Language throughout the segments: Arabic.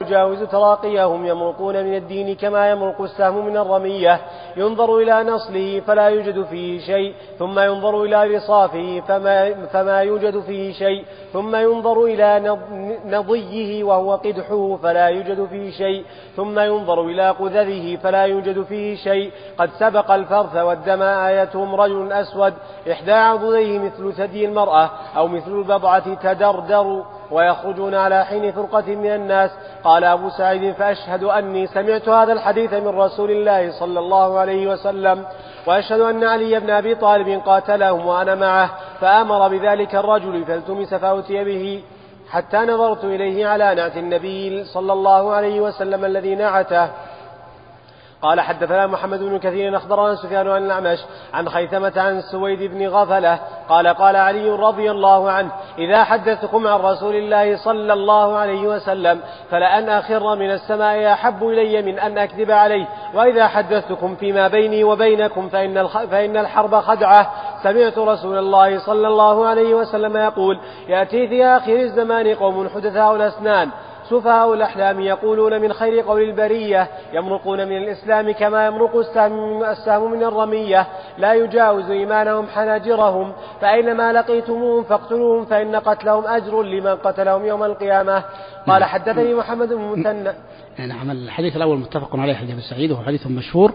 يجاوز تراقيهم يمرقون من الدين كما يمرق السهم من الرمية، ينظر إلى نصله فلا يوجد فيه شيء، ثم ينظر إلى رصافه فما يوجد فيه شيء، ثم ينظر إلى نضيه وهو قدحه فلا يوجد فيه شيء، ثم ينظر إلى قذذه فلا يوجد فيه شيء. قد سبق الفرث والدم آيتهم رجل أسود إحدى عضديه مثل ثدي المرأة أو مثل البضعة تدردر ويخرجون على حين فرقة من الناس. قال أبو سعيد فأشهد أني سمعت هذا الحديث من رسول الله صلى الله عليه وسلم، وأشهد أن علي بن أبي طالب قاتلهم وأنا معه، فأمر بذلك الرجل فالتمس فأتي به حتى نظرت إليه على نعت النبي صلى الله عليه وسلم الذي نعته. قال حدثنا محمد بن كثير أخبرنا سفيان عن الأعمش عن خيثمة عن سويد بن غفلة قال قال علي رضي الله عنه إذا حدثتكم عن رسول الله صلى الله عليه وسلم فلأن أخر من السماء أحب إلي من أن أكذب عليه، وإذا حدثتكم فيما بيني وبينكم فإن الحرب خدعة. سمعت رسول الله صلى الله عليه وسلم يقول يأتي في آخر الزمان قوم حدثاء الأسنان سفهاء الأحلام يقولون من خير قول البرية، يمرقون من الإسلام كما يمرق السهم من الرمية، لا يجاوز إيمانهم حناجرهم، فأينما لقيتموهم فاقتلوهم فإن قتلهم أجر لمن قتلهم يوم القيامة. قال حدثني محمد بن المثنى. نعم. الحديث الأول متفق عليه حديث سعيد وهو حديث مشهور،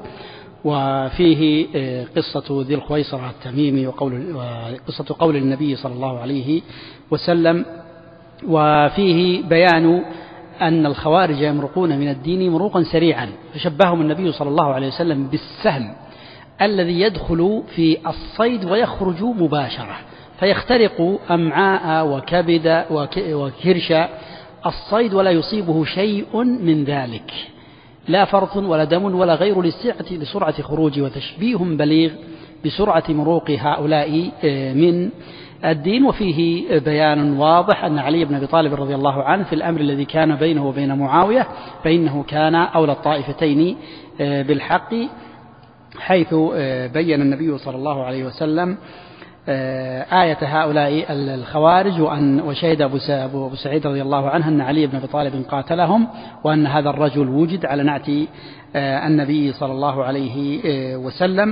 وفيه قصة ذي الخويصرة التميمي وقصة قول النبي صلى الله عليه وسلم، وفيه بيان أن الخوارج يمرقون من الدين مروقا سريعا، فشبههم النبي صلى الله عليه وسلم بالسهم الذي يدخل في الصيد ويخرج مباشرة فيخترق أمعاء وكبد وكرش الصيد ولا يصيبه شيء من ذلك، لا فرط ولا دم ولا غير لسرعة خروجه، وتشبيه بليغ بسرعة مروق هؤلاء من الدين. وفيه بيان واضح أن علي بن أبي طالب رضي الله عنه في الأمر الذي كان بينه وبين معاوية فإنه كان أولى الطائفتين بالحق، حيث بين النبي صلى الله عليه وسلم آية هؤلاء الخوارج وشهد أبو سعيد رضي الله عنه أن علي بن أبي طالب قاتلهم، وأن هذا الرجل وجد على نعت النبي صلى الله عليه وسلم،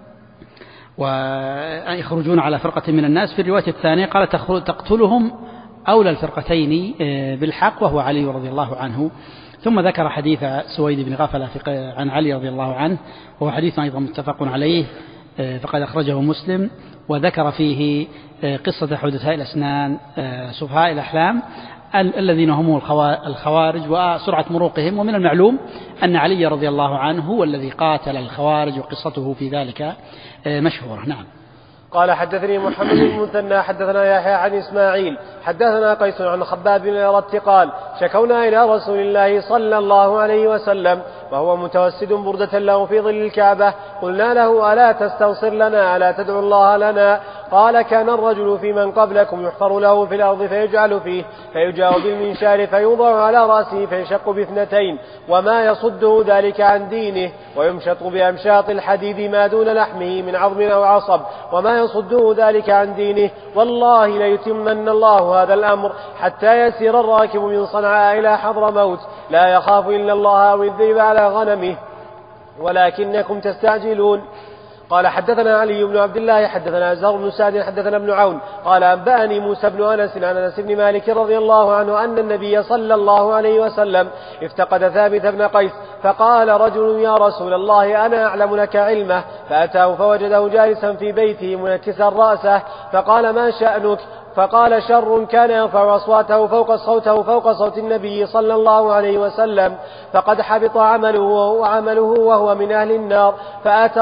ويخرجون على فرقة من الناس. في الرواية الثانية قال تقتلهم أولى الفرقتين بالحق وهو علي رضي الله عنه. ثم ذكر حديث سويد بن غفلة عن علي رضي الله عنه وهو حديث أيضا متفق عليه فقد أخرجه مسلم، وذكر فيه قصة حدثاء الأسنان سفهاء الأحلام الذين هم الخوارج وسرعة مروقهم. ومن المعلوم أن علي رضي الله عنه هو الذي قاتل الخوارج وقصته في ذلك مشهورة. نعم. قال حدثني محمد بن المثنى حدثنا يحيى عن إسماعيل حدثنا قيس عن خباب بن الأرت قال شكونا إلى رسول الله صلى الله عليه وسلم وهو متوسد بردة له في ظل الكعبة، قلنا له ألا تستنصر لنا ألا تدعو الله لنا؟ قال كان الرجل في من قبلكم يحفر له في الأرض فيجعل فيه فيجاء بالمنشار فيوضع على رأسه فيشق باثنتين وما يصده ذلك عن دينه، ويمشط بأمشاط الحديد ما دون لحمه من عظم أو عصب وما يصده ذلك عن دينه، والله ليتمن الله هذا الأمر حتى يسير الراكب من صنعاء إلى حضرموت لا يخاف إلا الله أو الذئب على غنمه ولكنكم تستعجلون. قال حدثنا علي بن عبد الله حدثنا زهر بن سعد حدثنا ابن عون قال أنبأني موسى بن أنس عن أنس بن مالك رضي الله عنه أن النبي صلى الله عليه وسلم افتقد ثابت بن قيس، فقال رجل يا رسول الله أنا أعلم لك علمه، فأتاه فوجده جالسا في بيته منكسا رأسه فقال ما شأنك؟ فقال شر كان يرفع أصواته فوق صوت النبي صلى الله عليه وسلم فقد حبط عمله وهو من أهل النار. فأتى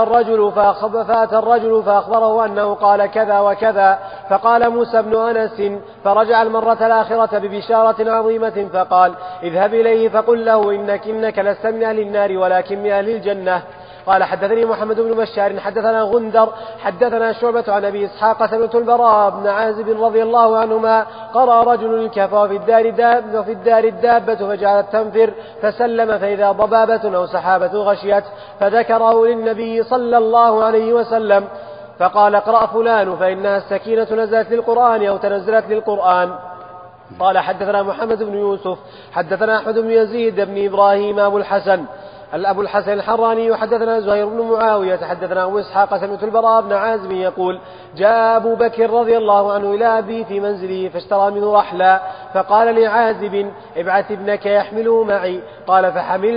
الرجل فأخبره أنه قال كذا وكذا، فقال موسى بن أنس فرجع المرة الآخرة ببشارة عظيمة فقال اذهب إليه فقل له إنك لست من أهل النار ولكن من أهل الجنة. قال حدثني محمد بن بشار حدثنا غندر حدثنا شعبة عن أبي إسحاق سمعت البراء بن عازب رضي الله عنهما قرأ رجل الكهف وفي الدار الدابة فجعلت تنفر فسلم فإذا ضبابة أو سحابة غشيت فذكره للنبي صلى الله عليه وسلم فقال اقرأ فلان فإنها السكينة نزلت للقرآن أو تنزلت للقرآن. قال حدثنا محمد بن يوسف حدثنا أحمد بن يزيد بن إبراهيم أبو الحسن الحراني حدثنا زهير بن معاوية حدثنا أبو إسحاق سمعت البراء بن عازب يقول جاء أبو بكر رضي الله عنه إلى أبي في منزله فاشترى منه رحلا فقال لعازب ابعث ابنك يحمله معي قال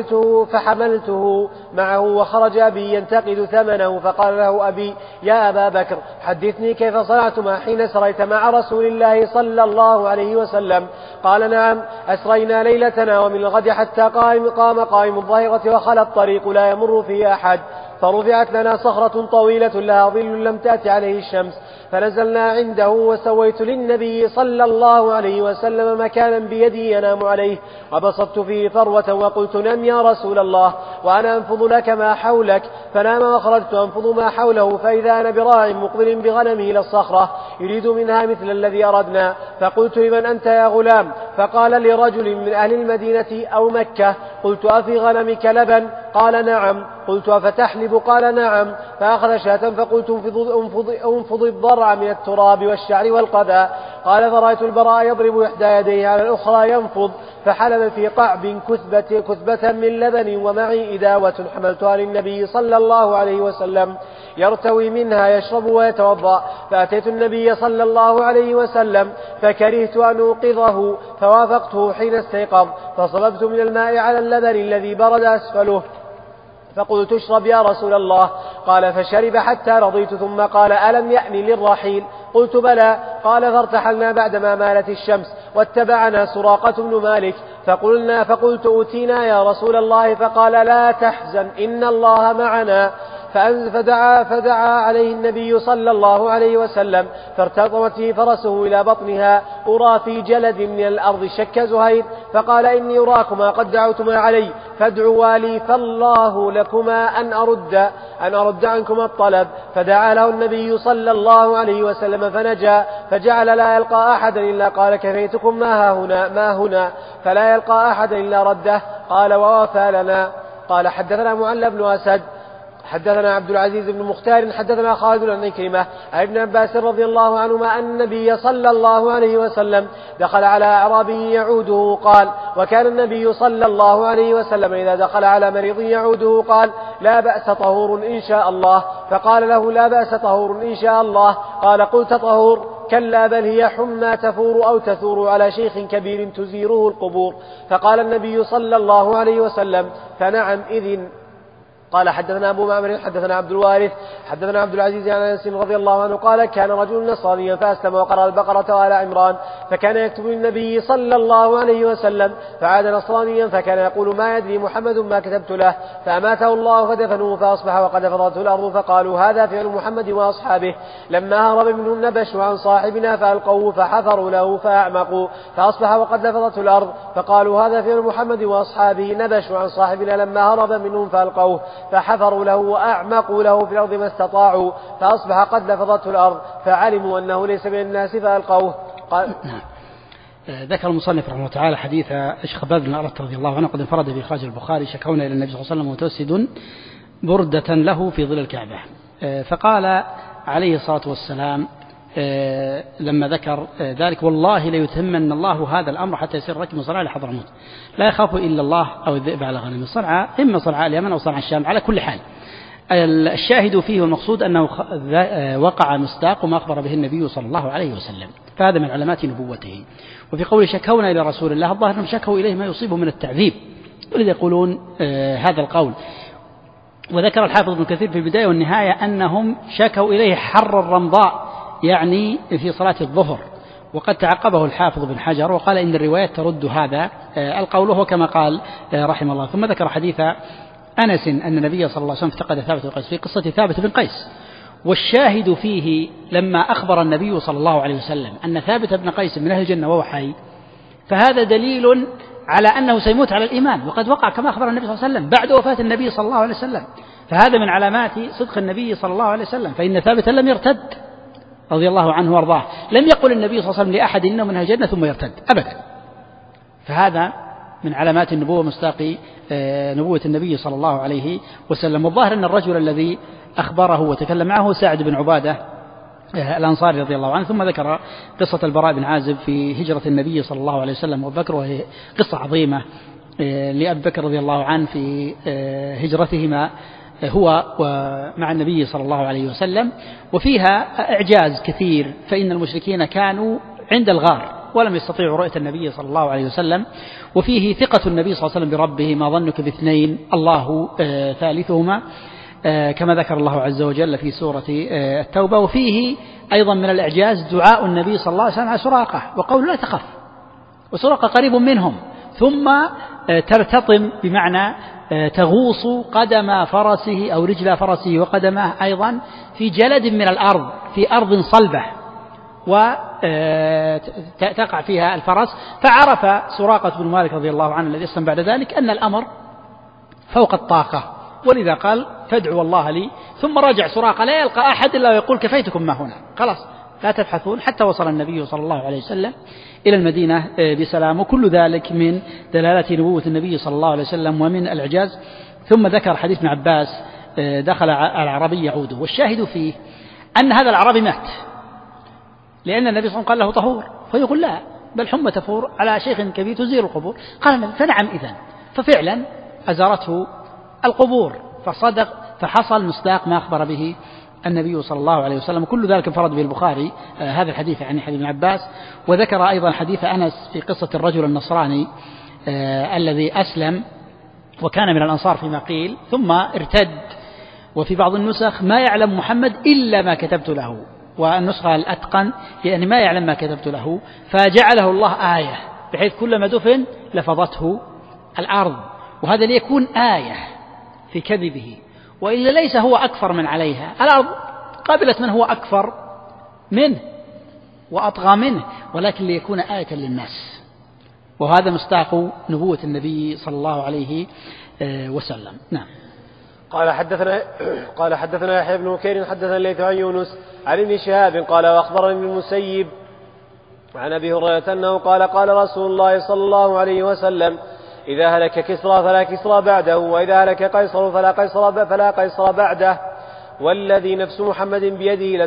فحملته معه وخرج أبي ينتقد ثمنه فقال له أبي يا أبا بكر حدثني كيف صنعتما حين سريت مع رسول الله صلى الله عليه وسلم قال نعم أسرينا ليلتنا ومن الغد حتى قام قائم الظهيرة وخل الطريق لا يمر فيه أحد فرفعت لنا صخرة طويلة لها ظل لم تأت عليه الشمس فنزلنا عنده وسويت للنبي صلى الله عليه وسلم مكانا بيدي ينام عليه وبسطت فيه ثروة وقلت نم يا رسول الله وأنا أنفض لك ما حولك فنام وخرجت أنفض ما حوله فإذا أنا براع مقبل بغنمه إلى الصخرة يريد منها مثل الذي أردنا فقلت لمن أنت يا غلام فقال لرجل من أهل المدينة أو مكة قلت أفي غنمك لبن قال نعم قلت أفتحلب قال نعم فأخذ شاة فقلت انفض الضرع من التراب والشعر والقذى قال فرأيت البراء يضرب إحدى يديه على الأخرى ينفض فحلب في قعب كثبة من لبن ومعي إداوة حملتها للنبي صلى الله عليه وسلم يرتوي منها يشرب ويتوضأ فأتيت النبي صلى الله عليه وسلم فكرهت أن أوقظه فوافقته حين استيقظ فصببت من الماء على اللبن الذي برد أسفله فقلت اشرب يا رسول الله قال فشرب حتى رضيت ثم قال ألم يأن للرحيل قلت بلى قال فارتحلنا بعدما مالت الشمس واتبعنا سراقة بن مالك فقلت أوتينا يا رسول الله فقال لا تحزن إن الله معنا فدعا عليه النبي صلى الله عليه وسلم فارتطمت فيه فرسه إلى بطنها أرى في جلد من الأرض شك زهير فقال إني أراكما قد دعوتما علي فادعوا لي فالله لكما أن أرد عنكما الطلب فدعا له النبي صلى الله عليه وسلم فنجا فجعل لا يلقى أحدا إلا قال كفيتكم ما هنا فلا يلقى أحدا إلا رده قال ووفى لنا. قال حدثنا معل بن أسد حدثنا عبد العزيز بن مختار حدثنا خالد عن عكرمة عن ابن عباس رضي الله عنهما أن النبي صلى الله عليه وسلم دخل على أعرابي يعوده قال وكان النبي صلى الله عليه وسلم إذا دخل على مريض يعوده قال لا بأس طهور إن شاء الله فقال له لا بأس طهور إن شاء الله قال قلت طهور كلا بل هي حمى تفور أو تثور على شيخ كبير تزيره القبور فقال النبي صلى الله عليه وسلم فنعم إذن. قال حدثنا أبو معمر حدثنا عبد الوارث حدثنا عبد العزيز عن أنس رضي الله عنه قال كان رجل نصرانيا فأسلم وقرأ البقرة وآل عمران فكان يكتب للنبي صلى الله عليه وسلم فعاد نصرانيا فكان يقول ما يدري محمد ما كتبت له فأماته الله فدفنوه فأصبح وقد فضته الأرض فقالوا هذا فعل محمد وأصحابه لما هرب منهم نبشوا عن صاحبنا فألقوه فحفروا له فأعمقوا فأصبح وقد لفظته الأرض فقالوا هذا فعل محمد وأصحابه نبشوا عن صاحبنا لما هرب منهم فألقوه فحفروا له وأعمقوا له في الأرض ما استطاعوا فأصبح قد لفظته الأرض فعلموا أنه ليس من الناس فألقوه. ذكر المصنف رحمه الله تعالى حديث خباب بن الأرت رضي الله عنه قد انفرد بإخراج البخاري شكونا إلى النبي صلى الله عليه وسلم متوسد بردة له في ظل الكعبة فقال عليه الصلاة والسلام لما ذكر ذلك والله ليتمن الله هذا الأمر حتى يصير ركب صنعاء لحضرموت لا يخاف إلا الله أو الذئب على غنم صنعاء إما صنعاء اليمن أو صنعاء الشام على كل حال. الشاهد فيه والمقصود أنه وقع مصداق ما أخبر به النبي صلى الله عليه وسلم فهذا من علامات نبوته. وفي قول شكونا إلى رسول الله الظاهر أنهم شكوا إليه ما يصيبه من التعذيب ولذا يقولون هذا القول. وذكر الحافظ ابن كثير في البداية والنهاية أنهم شكوا إليه حر الرمضاء يعني في صلاة الظهر وقد تعقبه الحافظ بن حجر وقال إن الروايات ترد هذا القول وهو كما قال رحمه الله. ثم ذكر حديث أنس أن النبي صلى الله عليه وسلم افتقد ثابت بن قيس في قصة ثابت بن قيس والشاهد فيه لما أخبر النبي صلى الله عليه وسلم أن ثابت بن قيس من أهل الجنة وهو حي فهذا دليل على أنه سيموت على الإيمان وقد وقع كما أخبر النبي صلى الله عليه وسلم بعد وفاة النبي صلى الله عليه وسلم فهذا من علامات صدق النبي صلى الله عليه وسلم فإن ثابتا لم يرتد رضي الله عنه وارضاه لم يقل النبي صلى الله عليه وسلم لأحد إنه من الجنة ثم يرتد أبدا فهذا من علامات النبوة مصداق نبوة النبي صلى الله عليه وسلم. والظاهر أن الرجل الذي أخبره وتكلم معه سعد بن عبادة الأنصاري رضي الله عنه. ثم ذكر قصة البراء بن عازب في هجرة النبي صلى الله عليه وسلم وأبي بكر، وهي قصة عظيمة لأبي بكر رضي الله عنه في هجرتهما هو مع النبي صلى الله عليه وسلم، وفيها إعجاز كثير، فإن المشركين كانوا عند الغار ولم يستطيعوا رؤية النبي صلى الله عليه وسلم، وفيه ثقة النبي صلى الله عليه وسلم بربه: ما ظنك باثنين الله ثالثهما، كما ذكر الله عز وجل في سورة التوبة. وفيه أيضا من الإعجاز دعاء النبي صلى الله عليه وسلم على سراقة وقوله: لا تخف، وسراقة قريب منهم، ثم ترتطم بمعنى تغوص قدم فرسه أو رجل فرسه وقدمه أيضا في جلد من الأرض، في أرض صلبة، وتقع فيها الفرس. فعرف سراقة بن مالك رضي الله عنه الذي أسلم بعد ذلك أن الأمر فوق الطاقة، ولذا قال: فادعوا الله لي. ثم رجع سراقة لا يلقى أحد إلا ويقول: كفيتكم ما هنا، خلاص لا تبحثون، حتى وصل النبي صلى الله عليه وسلم إلى المدينة بسلام. وكل ذلك من دلالة نبوة النبي صلى الله عليه وسلم ومن الإعجاز. ثم ذكر حديث ابن عباس: دخل العربي يعوده، والشاهد فيه أن هذا العربي مات، لأن النبي صلى الله عليه وسلم قال له: طهور، فيقول: لا، بل حمى تفور على شيخ كبير تزير القبور. قال: فنعم إذن. ففعلا أزارته القبور، فصدق، فحصل مصداق ما أخبر به النبي صلى الله عليه وسلم. كل ذلك انفرد به البخاري هذا الحديث عن حديث ابن عباس. وذكر أيضا حديث أنس في قصة الرجل النصراني الذي أسلم وكان من الأنصار فيما قيل، ثم ارتد. وفي بعض النسخ: ما يعلم محمد إلا ما كتبت له، والنسخة الأتقن يعني ما يعلم ما كتبت له، فجعله الله آية، بحيث كلما دفن لفظته الأرض، وهذا ليكون آية في كذبه، وإلا ليس هو أكفر من عليها. الأرض قابلت من هو أكفر منه وأطغى منه، ولكن ليكون آية للناس، وهذا مصداق نبوة النبي صلى الله عليه وسلم. نعم. قال حدثنا يحيى بن بكير حدثنا الليث عن يونس عن ابن شهاب قال: وأخبرني ابن المسيب عن أبي هريرة أنه قال: قال رسول الله صلى الله عليه وسلم: إذا هلك كسرى فلا كسرى بعده، وإذا هلك قيصر فلا قيصر بعده، والذي نفس محمد بيده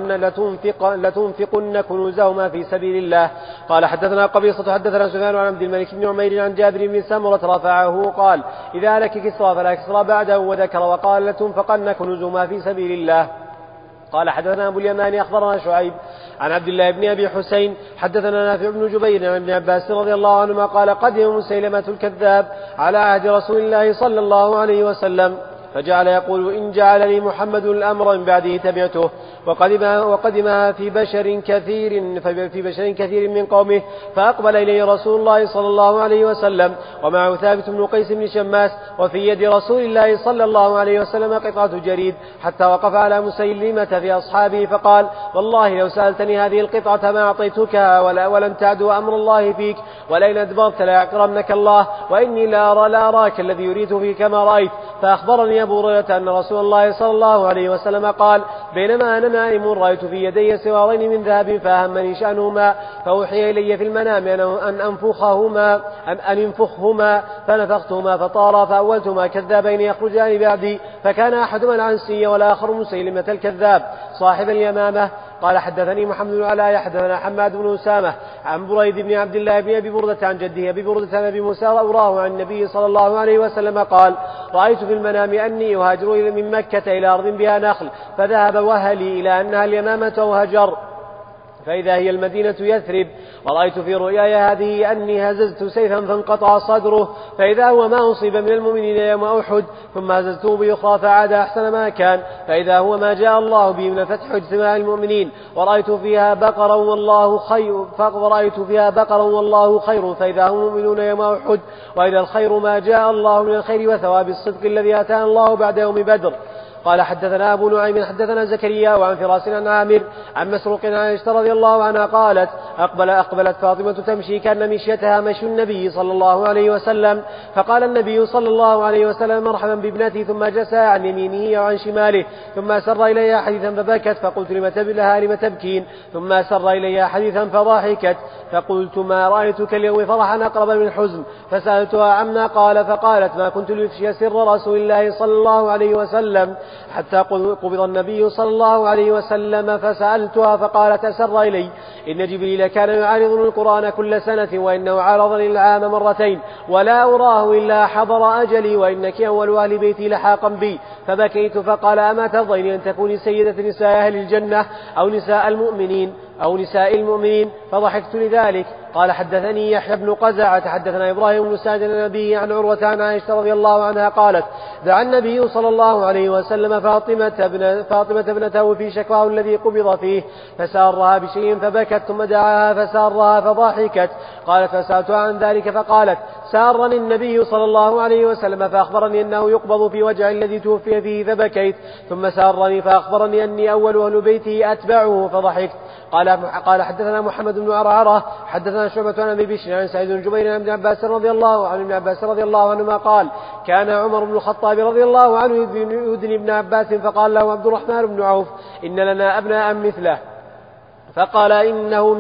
لتنفقن كنوزهما في سبيل الله. قال حدثنا قبيصة حدثنا سفيان عن عبد الملك بن عمير عن جابر بن سمرة رفعه قال: إذا هلك كسرى فلا كسرى بعده، وذكر وقال: لتنفقن كنوزهما في سبيل الله. قال حدثنا أبو اليمان أخبرنا شعيب عن عبد الله بن أبي حسين حدثنا نافع بن جبير عن ابن عباس رضي الله عنهما قال: قدم مسيلمة الكذاب على عهد رسول الله صلى الله عليه وسلم، فجعل يقول: إن جعل لي محمد الأمر من بعده تبعته. وقدم في بشر كثير من قومه، فأقبل إليه رسول الله صلى الله عليه وسلم ومعه ثابت بن قيس بن شماس، وفي يد رسول الله صلى الله عليه وسلم قطعة جريد، حتى وقف على مسيلمة في أصحابه فقال: والله لو سألتني هذه القطعة ما أعطيتكها ولن تعدو أمر الله فيك، ولئن أدبرت ليعقرنك الله، وإني لا أراك الذي يريد فيك ما رأيت. فأخبرني أبو هريرة أن رسول الله صلى الله عليه وسلم قال: بينما أنا نائم رأيت في يدي سوارين من ذهب فأهمني شأنهما، فأوحي إلي في المنام أن انفخهما، فنفختهما فطارا، فأولتهما كذابين يخرجان بعدي، فكان أحدهما العنسي والآخر مسيلمة الكذاب صاحب اليمامة. قال حدثني محمد بن علاء حدثنا حماد بن أسامة عن بريد بن عبد الله بن أبي بردة عن جده أبي بردة عن أبي موسى أوراه عن النبي صلى الله عليه وسلم قال: رأيت في المنام أني أهاجر من مكة إلى أرض بها نخل، فذهب وهلي إلى أنها اليمامة أو هجر، فإذا هي المدينة يثرب. ورأيت في رؤياي هذه أني هززت سيفا فانقطع صدره، فإذا هو ما أصيب من المؤمنين يوم أحد، ثم هززته بأخرى فعاد أحسن ما كان، فإذا هو ما جاء الله به من الفتح اجتماع المؤمنين. ورأيت فيها بقرا والله خير، فإذا هم مؤمنون يوم أحد، وإذا الخير ما جاء الله من الخير وثواب الصدق الذي أتانا الله بعد يوم بدر. قال حدثنا أبو نعيم حدثنا زكريا وعن فراس عن عامر عن مسروق عن عائشة رضي الله عنها قالت: أقبلت فاطمة تمشي كأن مشيتها مشي النبي صلى الله عليه وسلم، فقال النبي صلى الله عليه وسلم: مرحبا بابنتي، ثم جلس عن يمينه وعن شماله، ثم أسر إليها حديثا فبكت، فقلت: لم تبكين؟ ثم أسر إليها حديثا فضحكت، فقلت: ما رأيتك اليوم فرحا أقرب من الحزن، فسألتها عما قال، فقالت: ما كنت لأفشي سر رسول الله صلى الله عليه وسلم حتى قبض النبي صلى الله عليه وسلم فسألتها فقالت أسر إلي إن جبريل كان يعارضني القرآن كل سنة وإنه عارضني العام مرتين ولا أراه إلا حضر أجلي وإنك أول أهل بيتي لحاقا بي. فبكيت فقال أما ترضين أن تكوني سيدة نساء أهل الجنة أو نساء المؤمنين فضحكت لذلك. قال حدثني يحيى بن قزعة حدثنا إبراهيم بن سعد النبي عن عروة عن عائشة رضي الله عنها قالت دعا النبي صلى الله عليه وسلم فاطمة ابنته في شكواه الذي قبض فيه فسارها بشيء فبكت ثم دعاها فسارها فضحكت. قالت فسألتها عن ذلك فقالت سارني النبي صلى الله عليه وسلم فأخبرني أنه يقبض في وجع الذي توفي فيه فبكيت ثم سارني فأخبرني أني أول أهل بيته أتبعه فضحكت. قال حدثنا محمد بن عرعرة حدثنا شعبة عن أبي بشر عن سعيد بن جبير عن ابن عباس رضي الله عنهما قال كان عمر بن الخطاب رضي الله عنه يدني ابن عباس فقال له عبد الرحمن بن عوف إن لنا أبناء مثله فقال إنه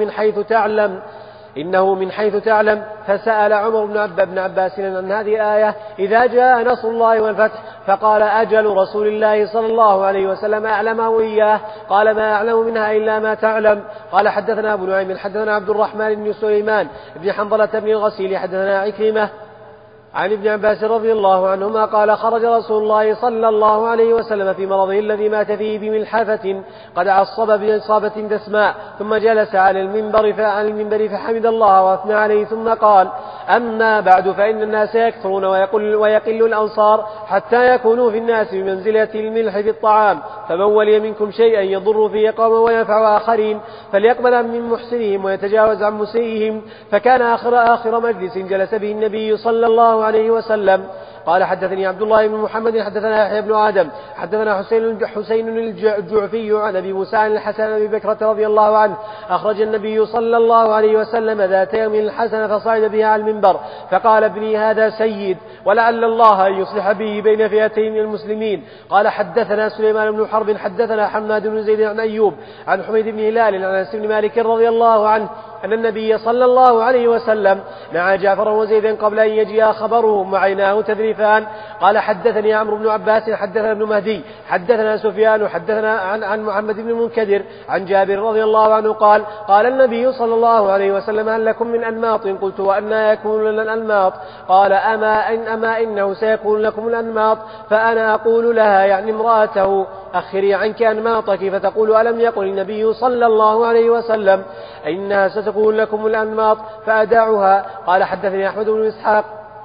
من حيث تعلم فسأل عمر بن عباس عن هذه الآية إذا جاء نصر الله والفتح فقال أجل رسول الله صلى الله عليه وسلم أعلمه إياه قال ما أعلم منها إلا ما تعلم. قال حدثنا أبو نعيم حدثنا عبد الرحمن بن سليمان بن حنظلة بن الغسيل حدثنا عكرمة عن ابن عباس رضي الله عنهما قال خرج رسول الله صلى الله عليه وسلم في مرضه الذي مات فيه بملحفة قد عصب بإصابة دسماء ثم جلس على المنبر فحمد الله وأثنى عليه ثم قال أما بعد فإن الناس يكثرون ويقل الأنصار حتى يكونوا في الناس بمنزلة الملح في الطعام فمن ولي منكم شيئا يضر فيه قوما وينفع آخرين فليقبل من محسنهم ويتجاوز عن مسيئهم. فكان آخر مجلس جلس به النبي صلى الله عليه وسلم. قال حدثني عبد الله بن محمد حدثنا يحيى بن آدم حدثنا حسين الجعفي عن أبي موسى عن الحسن أبي بكرة رضي الله عنه أخرج النبي صلى الله عليه وسلم ذات يوم الحسن فصعد بها على المنبر فقال ابني هذا سيد ولعل الله أن يصلح به بين فئتين من المسلمين. قال حدثنا سليمان بن حرب حدثنا حماد بن زيد عن أيوب عن حميد بن هلال عن أنس بن مالك رضي الله عنه أن النبي صلى الله عليه وسلم نعى جعفر وزيدا قبل أن يجيء خبرهم وعيناه تذرفان. قال حدثني عمرو بن عباس حدثنا ابن مهدي حدثنا سفيان حدثنا عن محمد بن المنكدر عن جابر رضي الله عنه قال قال النبي صلى الله عليه وسلم هل لكم من أنماط؟ قلت وأنى يكون لنا الأنماط؟ قال أما إنه سيكون لكم الأنماط فأنا أقول لها يعني امرأته أخري عنك أنماطك فتقول ألم يقل النبي صلى الله عليه وسلم إنها ستكون لكم الأنماط فأدعها. قال حدثني أحمد بن إسحاق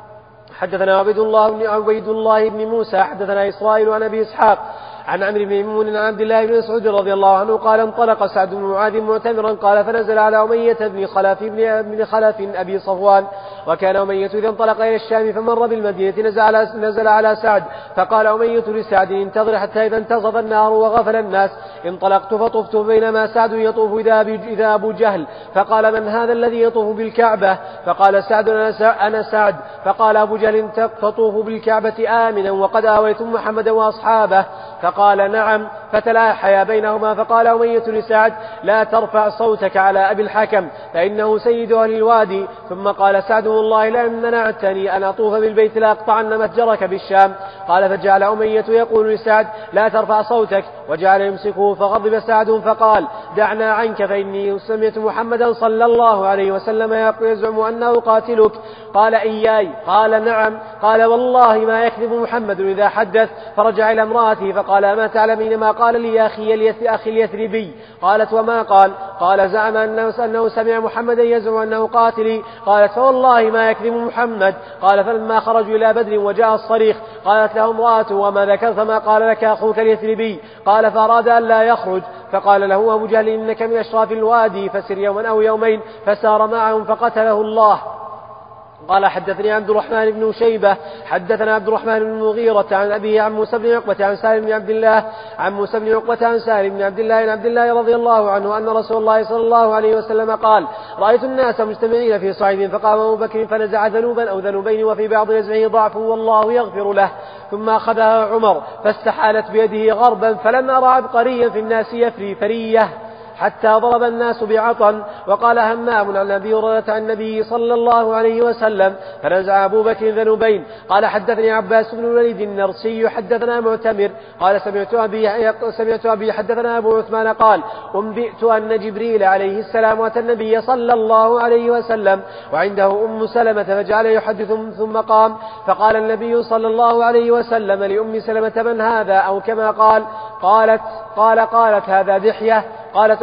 حدثنا عبيد الله بن موسى حدثنا إسرائيل عن أبي إسحاق عن عمرو بن ميمون عن عبد الله بن مسعود رضي الله عنه قال انطلق سعد بن معاذ معتمرا قال فنزل على أمية بن خلف أبي صفوان وكان أمية إذا انطلق إلى الشام فمر بالمدينة نزل على سعد فقال أمية لسعد انتظر حتى إذا انتصف النهار وغفل الناس انطلقت فطفت بينما سعد يطوف إذا أبو جهل فقال من هذا الذي يطوف بالكعبة؟ فقال سعد أنا سعد. فقال أبو جهل تطوف بالكعبة آمنا وقد آويتم محمدا وأصحابه؟ فقال نعم. فتلاحيا بينهما فقال أمية لسعد لا ترفع صوتك على أبي الحكم فإنه سيد أهل الوادي. ثم قال سعد والله لئن منعتني أن أطوف بالبيت لأقطعن متجرك بالشام. قال فجعل أمية يقول لسعد لا ترفع صوتك وجعل يمسكه فغضب سعد فقال دعنا عنك فإني سمعت محمدا صلى الله عليه وسلم يزعم أنه قاتلك. قال إياي؟ قال نعم. قال والله ما يكذب محمد إذا حدث. فرجع إلى امرأته فقال أما تعلمين ما قال لي أخي اليثربي؟ قالت وما قال؟ قال زعم أنه سمع محمدا يزعم أنه قاتلي. قالت فوالله ما يكذب محمد. قال فلما خرجوا إلى بدر وجاء الصريخ قالت له امرأته وما ذكرت ما قال لك أخوك اليثربي؟ قال فأراد أن لا يخرج فقال له أبو جهل إنك من أشراف الوادي فسر يوما أو يومين فسار معهم فقتله الله. قال حدثني عبد الرحمن بن شيبة حدثنا عبد الرحمن بن المغيرة عن أبيه عن موسى بن عقبة عن سالم بن عبد الله عن عبد الله رضي الله عنه أن رسول الله صلى الله عليه وسلم قال رأيت الناس مجتمعين في صعيد فقام أبو بكر فنزع ذنوبا أو ذنوبين وفي بعض نزعه ضعف والله يغفر له ثم أخذها عمر فاستحالت بيده غربا فلم أرى عبقريا في الناس يفري فرية حتى ضرب الناس بعطن. وقال همام عن أبي هريرة عن النبي صلى الله عليه وسلم فنزع أبو بكر ذنوبين. قال حدثني عباس بن الوليد النرسي حدثنا معتمر قال سمعت أبي حدثنا أبو عثمان قال أنبئت أن جبريل عليه السلام أتى النبي صلى الله عليه وسلم وعنده أم سلمة فجعل يحدث ثم قام فقال النبي صلى الله عليه وسلم لأم سلمة من هذا أو كما قالت هذا دحية. قالت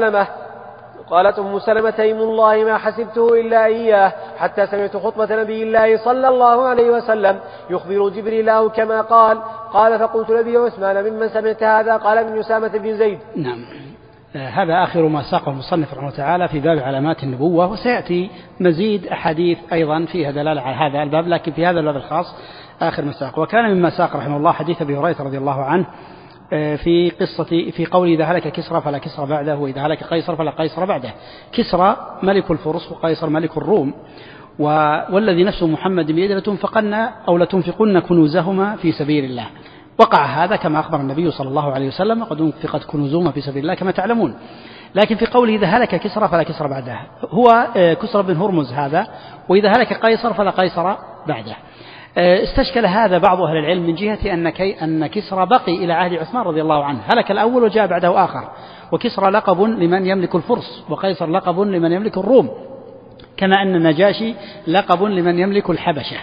أم سلمة أيم الله ما حسبته إلا إياه حتى سمعت خطبة نبي الله صلى الله عليه وسلم يخبر جبريل أو كما قال فقلت لأبي عثمان ممن سمعت هذا؟ قال من أسامة بن زيد. نعم. هذا آخر ما ساقه المصنف رحمه الله تعالى في باب علامات النبوة، وسيأتي مزيد أحاديث أيضا فيها دلالة على هذا الباب، لكن في هذا الباب الخاص آخر ما ساق. وكان مما ساق رحمه الله حديث أبي هريرة رضي الله عنه في قول إذا هلك كسرى فلا كسرى بعده، وإذا هلك قيصر فلا قيصر بعده. كسرى ملك الفرس وقيصر ملك الروم، والذي نفس محمد بيده لتنفقن كنوزهما في سبيل الله. وقع هذا كما أخبر النبي صلى الله عليه وسلم قد انفقت كنوزهما في سبيل الله كما تعلمون. لكن في قوله إذا هلك كسرى فلا كسرى بعده هو كسرى بن هرمز هذا، وإذا هلك قيصر فلا قيصر بعده. استشكل هذا بعض أهل العلم من جهة أن كسرى بقي إلى عهد عثمان رضي الله عنه، هلك الأول وجاء بعده آخر، وكسرى لقب لمن يملك الفرس وقيصر لقب لمن يملك الروم، كما أن النجاشي لقب لمن يملك الحبشة،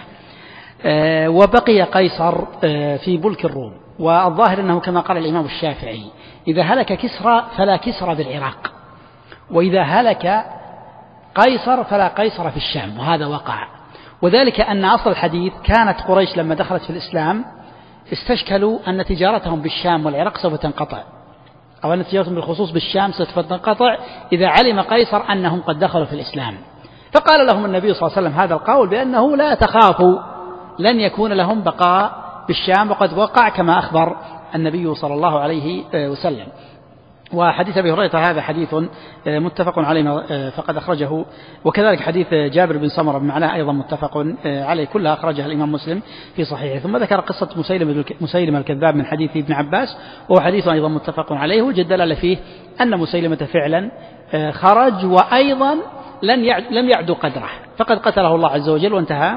وبقي قيصر في ملك الروم. والظاهر أنه كما قال الإمام الشافعي إذا هلك كسرى فلا كسرى بالعراق، وإذا هلك قيصر فلا قيصر في الشام، وهذا وقع. وذلك أن أصل الحديث كانت قريش لما دخلت في الإسلام استشكلوا أن تجارتهم بالشام والعراق سوف تنقطع، أو أن تجارتهم بالخصوص بالشام سوف تنقطع إذا علم قيصر أنهم قد دخلوا في الإسلام. فقال لهم النبي صلى الله عليه وسلم هذا القول بأنه لا تخافوا لن يكون لهم بقاء بالشام، وقد وقع كما أخبر النبي صلى الله عليه وسلم. وحديث أبي هريرة هذا حديث متفق عليه فقد أخرجه، وكذلك حديث جابر بن سمرة بمعناه أيضا متفق عليه، كلها أخرجها الإمام مسلم في صحيحه. ثم ذكر قصة مسيلمة الكذاب من حديث ابن عباس، وهو حديث أيضا متفق عليه، وجدل فيه أن مسيلمة فعلا خرج وأيضا لم يعدو قدره، فقد قتله الله عز وجل وانتهى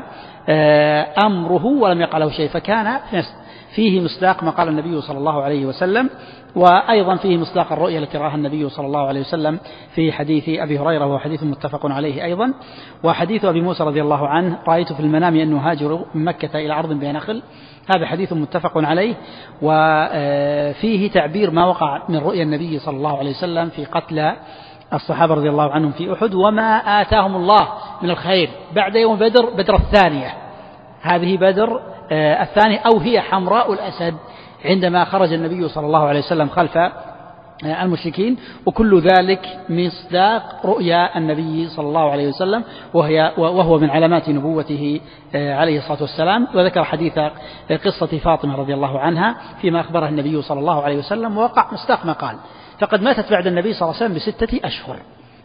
أمره ولم يقع له شيء، فكان فيه مصداق ما قال النبي صلى الله عليه وسلم، وأيضا فيه مصداق الرؤيا التي رآها النبي صلى الله عليه وسلم في حديث أبي هريرة، وهو حديث متفق عليه أيضا. وحديث أبي موسى رضي الله عنه رأيت في المنام أنه هاجر من مكة إلى أرض بين نخل، هذا حديث متفق عليه، وفيه تعبير ما وقع من رؤيا النبي صلى الله عليه وسلم في قتل الصحابة رضي الله عنهم في أحد، وما آتاهم الله من الخير بعد يوم بدر الثانية، هذه بدر الثانية، أو هي حمراء الأسد عندما خرج النبي صلى الله عليه وسلم خلف المشركين، وكل ذلك مصداق رؤيا النبي صلى الله عليه وسلم، وهو من علامات نبوته عليه الصلاة والسلام. وذكر حديث قصة فاطمة رضي الله عنها فيما أخبره النبي صلى الله عليه وسلم، ووقع مصداق ما قال، فقد ماتت بعد النبي صلى الله عليه وسلم ب6 أشهر،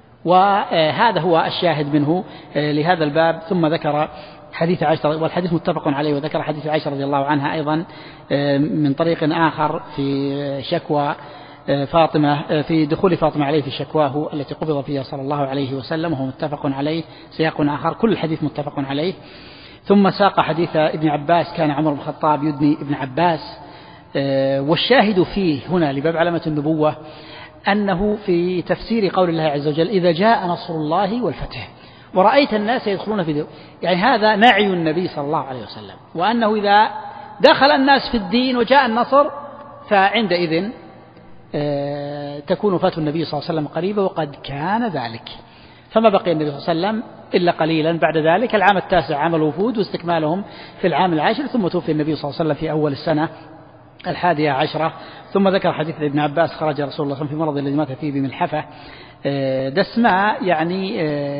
وهذا هو الشاهد منه لهذا الباب. ثم ذكر حديث عائشة، والحديث متفق عليه، وذكر حديث عائشة رضي الله عنها أيضا من طريق آخر في شكوى فاطمة، في دخول فاطمة عليه في شكواه التي قبض فيها صلى الله عليه وسلم، وهو متفق عليه، سياق آخر، كل الحديث متفق عليه. ثم ساق حديث ابن عباس كان عمر بن الخطاب يدني ابن عباس، والشاهد فيه هنا لباب علامة النبوة أنه في تفسير قول الله عز وجل إذا جاء نصر الله والفتح ورأيت الناس يدخلون في دين، يعني هذا نعي النبي صلى الله عليه وسلم، وأنه إذا دخل الناس في الدين وجاء النصر فعندئذ تكون وفاة النبي صلى الله عليه وسلم قريبة، وقد كان ذلك. فما بقي النبي صلى الله عليه وسلم إلا قليلا بعد ذلك، العام التاسع عام الوفود واستكمالهم في العام العاشر، ثم توفي النبي صلى الله عليه وسلم في أول السنة 11. ثم ذكر حديث ابن عباس خرج رسول الله صلى الله عليه وسلم في مرض الذي مات فيه بملحفة دسماء، يعني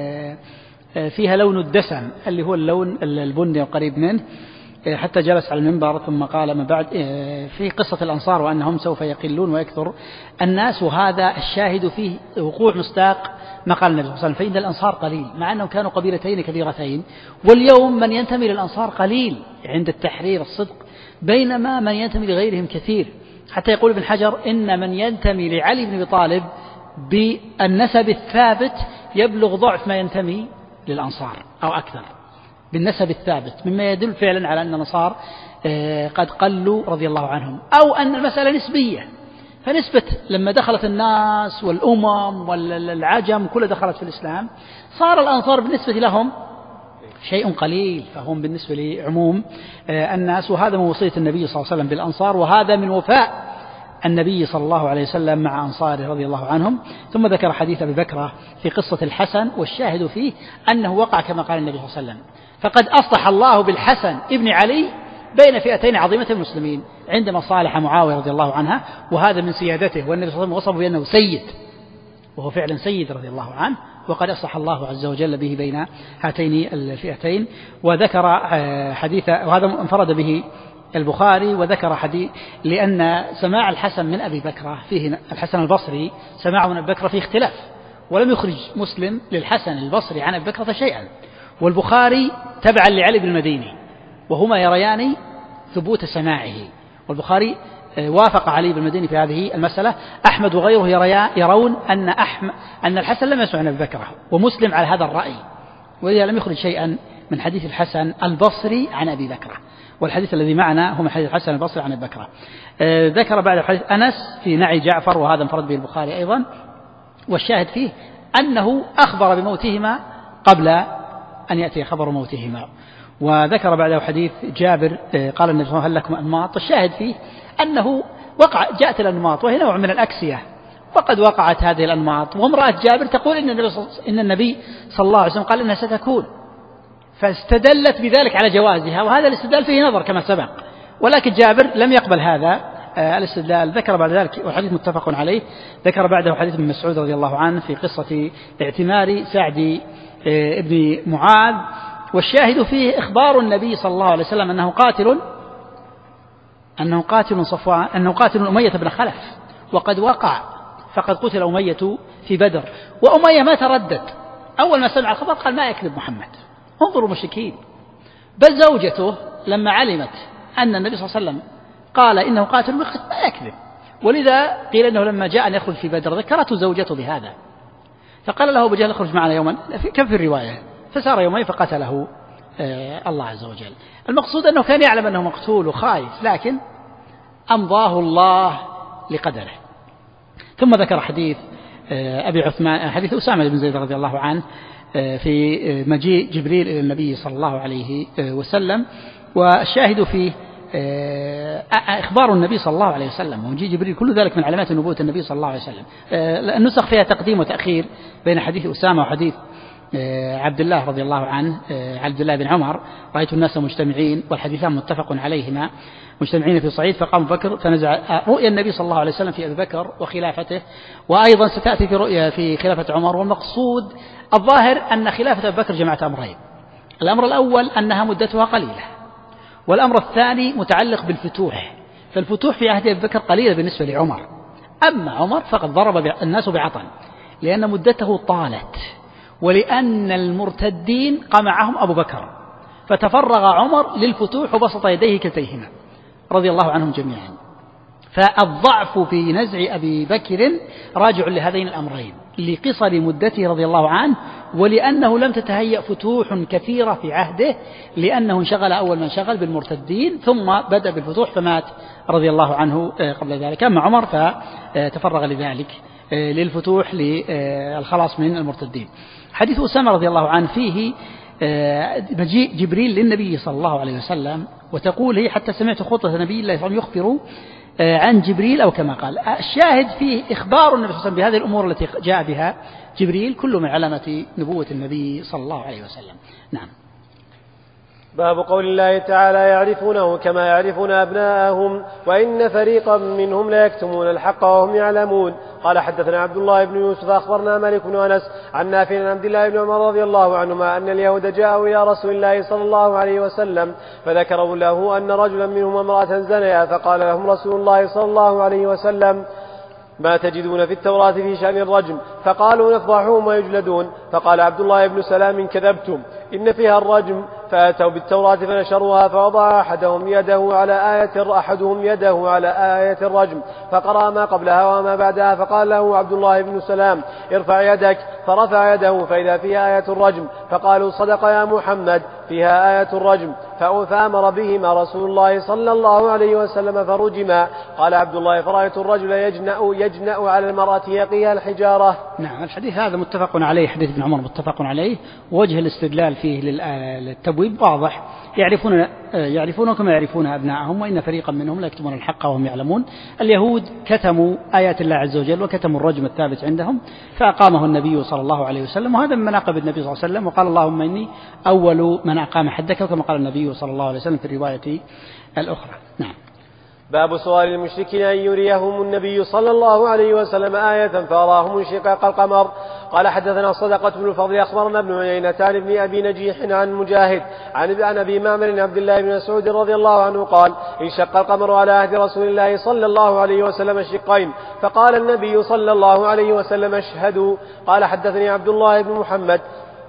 فيها لون الدسم اللي هو اللون البني القريب منه، حتى جلس على المنبر ثم قال ما بعد في قصة الأنصار وأنهم سوف يقلون ويكثر الناس، وهذا الشاهد فيه وقوع مصداق ما قال النبي صلى الله عليه وسلم، فإن الأنصار قليل مع أنهم كانوا قبيلتين كبيرتين، واليوم من ينتمي للأنصار قليل عند التحرير الصدق، بينما من ينتمي لغيرهم كثير، حتى يقول ابن حجر إن من ينتمي لعلي بن أبي طالب بالنسب الثابت يبلغ ضعف ما ينتمي للأنصار أو أكثر، بالنسب الثابت، مما يدل فعلا على أن الأنصار قد قلوا رضي الله عنهم، أو أن المسألة نسبية، فنسبة لما دخلت الناس والأمم والعجم كلها دخلت في الإسلام، صار الأنصار بالنسبة لهم شيء قليل، فهم بالنسبة لعموم الناس. وهذا من وصية النبي صلى الله عليه وسلم بالأنصار، وهذا من وفاء النبي صلى الله عليه وسلم مع أنصاره رضي الله عنهم. ثم ذكر حديث أبي بكر في قصة الحسن، والشاهد فيه أنه وقع كما قال النبي صلى الله عليه وسلم، فقد أصلح الله بالحسن ابن علي بين فئتين عظيمة المسلمين عندما صالح معاوية رضي الله عنها، وهذا من سيادته، والنبي صلى الله عليه وسلم وصفه بأنه سيد، وهو فعلا سيد رضي الله عنه، وقد أصلح الله عز وجل به بين هاتين الفئتين. وذكر حديث، وهذا انفرد به البخاري، وذكر حديث لأن سماع الحسن من أبي بكر فيه، الحسن البصري سماعه من أبي بكر فيه اختلاف، ولم يخرج مسلم للحسن البصري عن أبي بكر شيئا، والبخاري تبعا لعلي بن المديني، وهما يريان ثبوت سماعه، والبخاري وافق علي بن المديني في هذه المسألة. أحمد وغيره يرون أن الحسن لم يسمع عن أبي بكر، ومسلم على هذا الرأي، وإذا لم يخرج شيئا من حديث الحسن البصري عن أبي بكر، والحديث الذي معنا هو من حديث الحسن البصري عن أبي بكر. ذكر بعد حديث أنس في نعي جعفر، وهذا انفرد به البخاري أيضا، والشاهد فيه أنه أخبر بموتهما قبل أن يأتي خبر موتهما. وذكر بعده حديث جابر قال النبي صلى الله عليه وسلم هل لكم أنماط، والشاهد فيه أنه جاءت الأنماط وهي نوع من الأكسية، وقد وقعت هذه الأنماط، وامرأة جابر تقول إن النبي صلى الله عليه وسلم قال إنها ستكون، فاستدلت بذلك على جوازها، وهذا الاستدلال فيه نظر كما سبق، ولكن جابر لم يقبل هذا الاستدلال. ذكر بعد ذلك، والحديث متفق عليه، ذكر بعده حديث ابن مسعود رضي الله عنه في قصة اعتمار سعد ابن معاذ، والشاهد فيه إخبار النبي صلى الله عليه وسلم أنه قاتل أمية بن خلف، وقد وقع، فقد قتل أمية في بدر، وأمية ما تردد، أول ما سمع الخبر قال ما يكذب محمد، انظروا المشركين. بل زوجته لما علمت أن النبي صلى الله عليه وسلم قال إنه قاتل ما يكذب، ولذا قيل إنه لما جاء أن يخرج في بدر ذكرته زوجته بهذا، فقال له أبو جهل اخرج معنا يوما، كم في الرواية، فسار يومين فقتله الله عز وجل. المقصود أنه كان يعلم أنه مقتول وخايف، لكن أمضاه الله لقدره. ثم ذكر حديث أبي عثمان، حديث أسامة بن زيد رضي الله عنه في مجيء جبريل إلى النبي صلى الله عليه وسلم، والشاهد فيه إخبار النبي صلى الله عليه وسلم ومجيء جبريل، كل ذلك من علامات نبوة النبي صلى الله عليه وسلم. النسخ فيها تقديم وتأخير بين حديث أسامة وحديث عبد الله رضي الله عنه، عبد الله بن عمر، رأيت الناس مجتمعين، والحديثان متفق عليهما، مجتمعين في صعيد فقام بكر فنزع رؤيا النبي صلى الله عليه وسلم في أبي بكر وخلافته، وأيضا ستأتي في رؤيا في خلافة عمر. والمقصود الظاهر أن خلافة أبي بكر جمعت أمرين، الأمر الأول أنها مدتها قليلة، والأمر الثاني متعلق بالفتوح، فالفتوح في عهد أبي بكر قليلة بالنسبة لعمر، أما عمر فقد ضرب الناس بعطن لأن مدته طالت، ولأن المرتدين قمعهم أبو بكر، فتفرغ عمر للفتوح وبسط يديه كلتيهما رضي الله عنهم جميعا. فالضعف في نزع أبي بكر راجع لهذين الأمرين، لقصر مدته رضي الله عنه، ولأنه لم تتهيأ فتوح كثيرة في عهده، لأنه انشغل أول ما انشغل بالمرتدين ثم بدأ بالفتوح فمات رضي الله عنه قبل ذلك. أما عمر فتفرغ لذلك للفتوح للخلاص من المرتدين. حديث أسامة رضي الله عنه فيه مجيء جبريل للنبي صلى الله عليه وسلم، وتقول هي حتى سمعت خطة نبي الله صلى الله عليه وسلم يخبر عن جبريل أو كما قال. الشاهد فيه إخبار النبي صلى الله عليه وسلم بهذه الأمور التي جاء بها جبريل، كل من علامة نبوة النبي صلى الله عليه وسلم. نعم. باب قول الله تعالى يعرفونه كما يعرفون أبناءهم وإن فريقا منهم لا يكتمون الحق وهم يعلمون. قال حدثنا عبد الله بن يوسف أخبرنا مالك بن أنس عن نافع عن عبد الله بن عمر رضي الله عنهما أن اليهود جاءوا إلى رسول الله صلى الله عليه وسلم فذكروا له أن رجلا منهم امرأة زنيا، فقال لهم رسول الله صلى الله عليه وسلم ما تجدون في التوراة في شأن الرجم؟ فقالوا نفضحهم ويجلدون. فقال عبد الله بن سلام كذبتم، إن فيها الرجم، فأتوا بالتوراة فنشروها فوضع أحدهم يده على آية الرجم فقرأ ما قبلها وما بعدها، فقال له عبد الله بن سلام ارفع يدك، فرفع يده فإذا فيها آية الرجم، فقالوا صدق يا محمد فيها آية الرجم، فأمر بهما رسول الله صلى الله عليه وسلم فرجما. قال عبد الله فرأيت الرجل يجنأ على المرأة يقيها الحجارة. نعم، الحديث هذا متفق عليه، حديث ابن عمر متفق عليه، وجه الاستدلال فيه للتبويب واضح، يعرفون كما يعرفون أبناءهم، وإن فريقا منهم لا يكتمون الحق وهم يعلمون. اليهود كتموا آيات الله عز وجل وكتموا الرجم الثابت عندهم، فأقامه النبي صلى الله عليه وسلم، وهذا من مناقب النبي صلى الله عليه وسلم، وقال اللهم إني أول من أقام حدك، كما قال النبي صلى الله عليه وسلم في الرواية الأخرى. نعم. باب سؤال المشركين أن يريهم النبي صلى الله عليه وسلم آية فأراهم انشقاق القمر. قال حدثنا صدقة بن الفضل أخبرنا ابن عيينة عن ابن أبي نجيح عن مجاهد عن أبي معمر عبد الله بن مسعود رضي الله عنه قال انشق القمر على عهد رسول الله صلى الله عليه وسلم شقين، فقال النبي صلى الله عليه وسلم اشهدوا. قال حدثني عبد الله بن محمد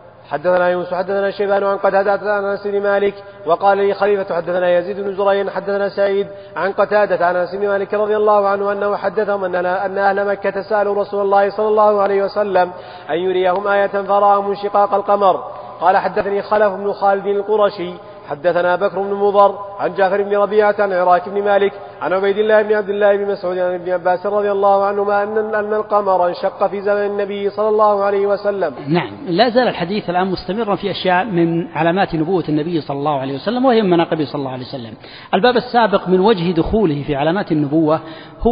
حدثنا يوسف حدثنا شيبان عن قتادة عن أنس بن مالك، وقال لي خليفة حدثنا يزيد بن زريع حدثنا سعيد عن قتادة عن أنس بن مالك رضي الله عنه أنه حدثهم أن أهل مكة سألوا رسول الله صلى الله عليه وسلم أن يريهم آية فرأهم انشقاق القمر. قال حدثني خلف بن خالد القرشي حدثنا بكر بن مضر عن جعفر بن ربيعة عن عراك بن مالك عن عبيد الله بن عبد الله بن مسعود عن ابن عباس رضي الله عنهما أن القمر انشق في زمن النبي صلى الله عليه وسلم. نعم، لا زال الحديث الآن مستمرا في أشياء من علامات نبوة النبي صلى الله عليه وسلم، وهي من مناقبه صلى الله عليه وسلم. الباب السابق من وجه دخوله في علامات النبوة هو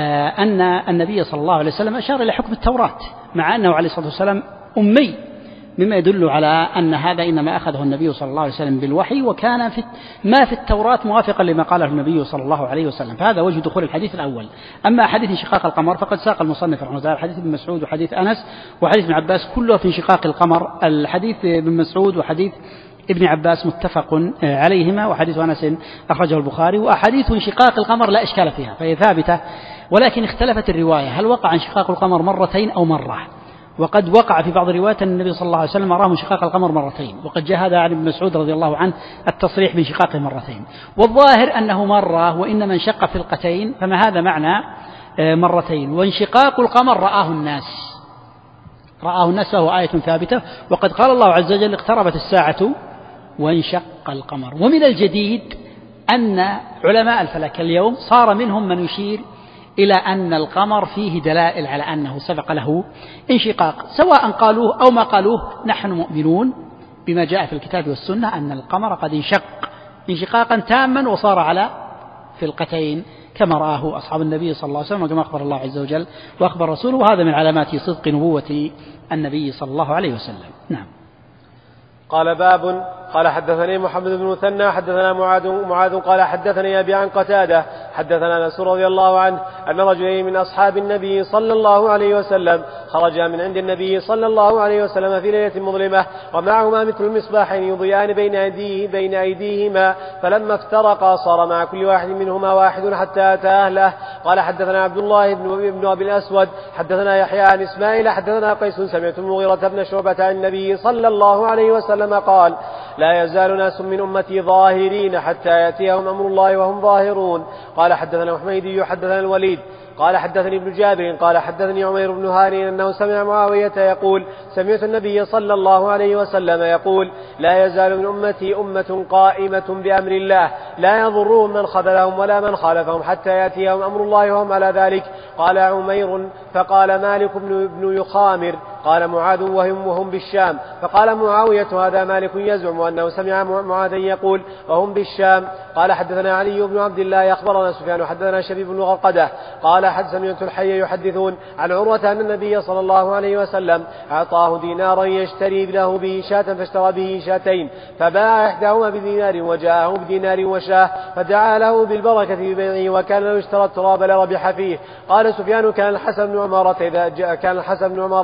أن النبي صلى الله عليه وسلم أشار إلى حكم التوراة، مع أنه عليه الصلاة والسلام أمي، مما يدل على أن هذا إنما أخذه النبي صلى الله عليه وسلم بالوحي، وكان ما في التوراة موافقا لما قاله النبي صلى الله عليه وسلم، فهذا وجه دخول الحديث الأول. أما حديث انشقاق القمر فقد ساق المصنف رحمه الله حديث ابن مسعود وحديث أنس وحديث ابن عباس كله في انشقاق القمر. الحديث ابن مسعود وحديث ابن عباس متفق عليهما، وحديث أنس أخرجه البخاري، وأحاديث انشقاق القمر لا إشكال فيها فهي ثابتة، ولكن اختلفت الرواية هل وقع انشقاق القمر مرتين أو مرة. وقد وقع في بعض الروايات أن النبي صلى الله عليه وسلم أراه انشقاق القمر مرتين، وقد جاء هذا عن ابن مسعود رضي الله عنه التصريح بانشقاقه مرتين، والظاهر أنه مرة، وإنما انشق فرقتين، فما هذا معنى مرتين. وانشقاق القمر رآه الناس وهو آية ثابتة، وقد قال الله عز وجل اقتربت الساعة وانشق القمر. ومن الجديد أن علماء الفلك اليوم صار منهم من يشير إلى أن القمر فيه دلائل على أنه سبق له انشقاق، سواء قالوه أو ما قالوه، نحن مؤمنون بما جاء في الكتاب والسنة أن القمر قد انشق انشقاقا تاما وصار على فرقتين كما رآه أصحاب النبي صلى الله عليه وسلم، وكما أخبر الله عز وجل وأخبر رسوله، وهذا من علامات صدق نبوة النبي صلى الله عليه وسلم. نعم. قال باب قال حدثني محمد بن مثنى حدثنا معاذ قال حدثني أبي عن قتادة حدثنا أنس رضي الله عنه أن رجلين من أصحاب النبي صلى الله عليه وسلم خرجا من عند النبي صلى الله عليه وسلم في ليلة مظلمة، ومعهما مثل المصباحين يضيئان بين أيديهما، فلما افترقا صار مع كل واحد منهما واحد حتى أتى أهله. قال حدثنا عبد الله بن أبي الأسود حدثنا يحيى عن إسماعيل حدثنا قيس سمعت المغيرة بن شعبة عن النبي صلى الله عليه وسلم قال لا يزال ناس من أمتي ظاهرين حتى يأتيهم أمر الله وهم ظاهرون. قال حدثنا حميدي حدثنا الوليد قال حدثني ابن جابر قال حدثني عمير بن هاني أنه سمع معاوية يقول سمعت النبي صلى الله عليه وسلم يقول لا يزال من أمتي أمة قائمة بأمر الله لا يضرهم من خذلهم ولا من خالفهم حتى يأتيهم أمر الله وهم على ذلك. قال عمير فقال مالك بن يخامر قال معاذ وهم بالشام، فقال معاوية هذا مالك يزعم أنه سمع معاذا يقول وهم بالشام. قال حدثنا علي بن عبد الله أخبرنا سفيان حدثنا شبيب بن غرقدة قال سمعت الحي يحدثون عن عروة أن النبي صلى الله عليه وسلم أعطاه دينارا يشتري له به شاة فاشترى به شاتين، فباع إحداهما بدينار وجاءه بدينار وشاه، فدعا له بالبركة في بيعه، وكان لو اشترى التراب لربح فيه. قال سفيان كان الحسن بن عمارة جاء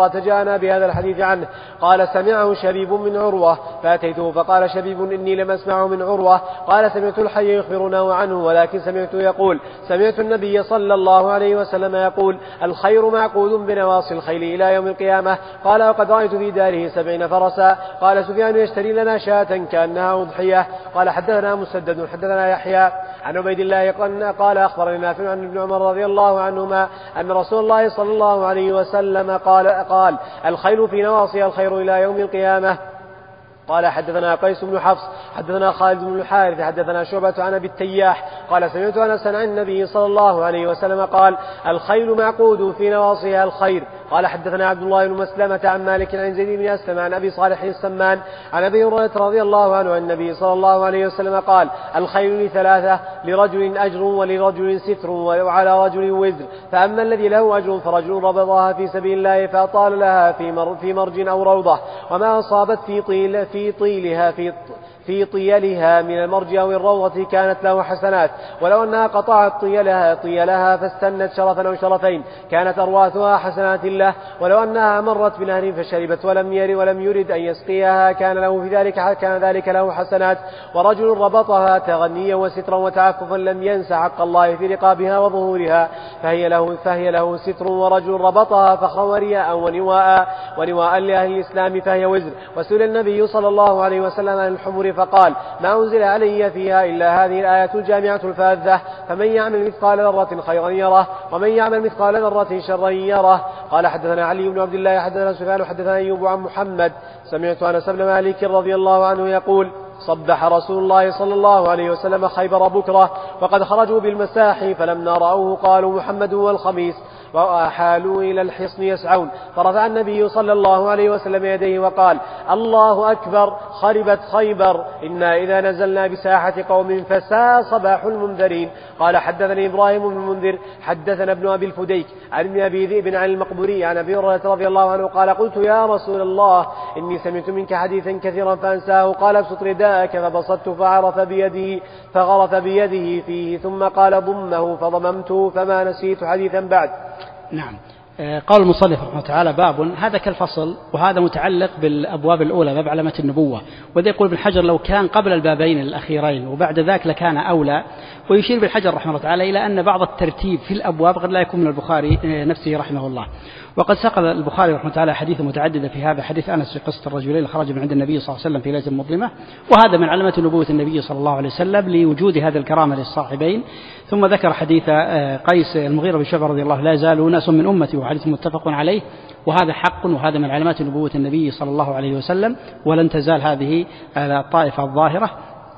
سمعنا بهذا الحديث عنه. قال سمعه شبيب من عروة فأتيته فقال شبيب إني لم أسمعه من عروة. قال سمعت الحي يخبرنا عنه ولكن سمعته يقول سمعت النبي صلى الله عليه وسلم يقول الخير معقود بنواصي الخيل إلى يوم القيامة. قال وقد رأيت في داره 70 فرسا. قال سفيان يشتري لنا شاة كأنها أضحية. قال حدثنا مسدد حدثنا يحيى عن عبيد الله قال أخبرني نافع عن ابن عمر رضي الله عنهما أن رسول الله صلى الله عليه وسلم قال الخيل في نواصيها الخير إلى يوم القيامة. قال حدثنا قيس بن حفص حدثنا خالد بن الحارث حدثنا شعبة عن أبي التياح قال سمعت أنس عن النبي صلى الله عليه وسلم قال الخيل معقود في نواصيها الخير. قال حدثنا عبد الله بن مسلمة عن مالك عن زيد بن أسلم عن أبي صالح السمان عن أبي هريرة رضي الله عنه عن النبي صلى الله عليه وسلم قال الخيل لثلاثة لرجل أجر ولرجل ستر وعلى رجل وزر. فأما الذي له أجر فرجل ربطها في سبيل الله فأطال لها في مرج أو روضة وما أصابت في طيلها من المرج أو الروضة كانت له حسنات ولو أنها قطعت طيلها فاستنت شرفا أو شرفين كانت أرواثها حسنات له. ولو أنها مرت بنهر فشربت ولم يرد أن يسقيها كان ذلك له حسنات. ورجل ربطها تغنيا وسترا وتعففا لم ينس حق الله في رقابها وظهورها فهي له ستر. ورجل ربطها فخرا ورياء ونواء لأهل الإسلام فهي وزر. وسئل النبي صلى الله عليه وسلم عن الحمر فقال ما أنزل علي فيها إلا هذه الآية الجامعة الفاذة فمن يعمل مثقال ذرة خيرا يره ومن يعمل مثقال ذرة شرا يره. قال حدثنا علي بن عبد الله حدثنا سفيان حدثنا أيوب عن محمد سمعت أنس بن مالك رضي الله عنه يقول صبح رسول الله صلى الله عليه وسلم خيبر بكرة وقد خرجوا بالمساحي فلما رأوه قالوا محمد والخميس وأحالوا إلى الحصن يسعون. فرفع النبي صلى الله عليه وسلم يديه وقال الله أكبر خربت خيبر إنا إذا نزلنا بساحة قوم فساء صباح المنذرين. قال حدثني إبراهيم بن المنذر حدثنا ابن أبي الفديك عن ابن أبي ذئب عن المقبوري عن أبي هريرة رضي الله عنه قال قلت يا رسول الله إني سمعت منك حديثا كثيرا فأنساه. قال ابسط رداءك فبسطت فغرف بيده فيه ثم قال ضمه فضممته فما نسيت حديثا بعد. نعم. قال المصنف رحمه الله تعالى باب هذا كالفصل وهذا متعلق بالأبواب الأولى باب علامة النبوة. وذا يقول ابن حجر لو كان قبل البابين الأخيرين وبعد ذاك لكان أولى. ويشير ابن حجر رحمه الله تعالى إلى أن بعض الترتيب في الأبواب قد لا يكون من البخاري نفسه رحمه الله. وقد ساق البخاري رحمه الله تعالى حديث متعددة في هذا حديث أنس في قصة الرجلين اللي خرج من عند النبي صلى الله عليه وسلم في ليلة مظلمة وهذا من علامة نبوة النبي صلى الله عليه وسلم لوجود هذه الكرامة للصاحبين. ثم ذكر حديث قيس المغيرة بن شعبة رضي الله لا يزال ناس من أمتي وحديث متفق عليه وهذا حق وهذا من علامات نبوة النبي صلى الله عليه وسلم ولن تزال هذه الطائفة الظاهرة.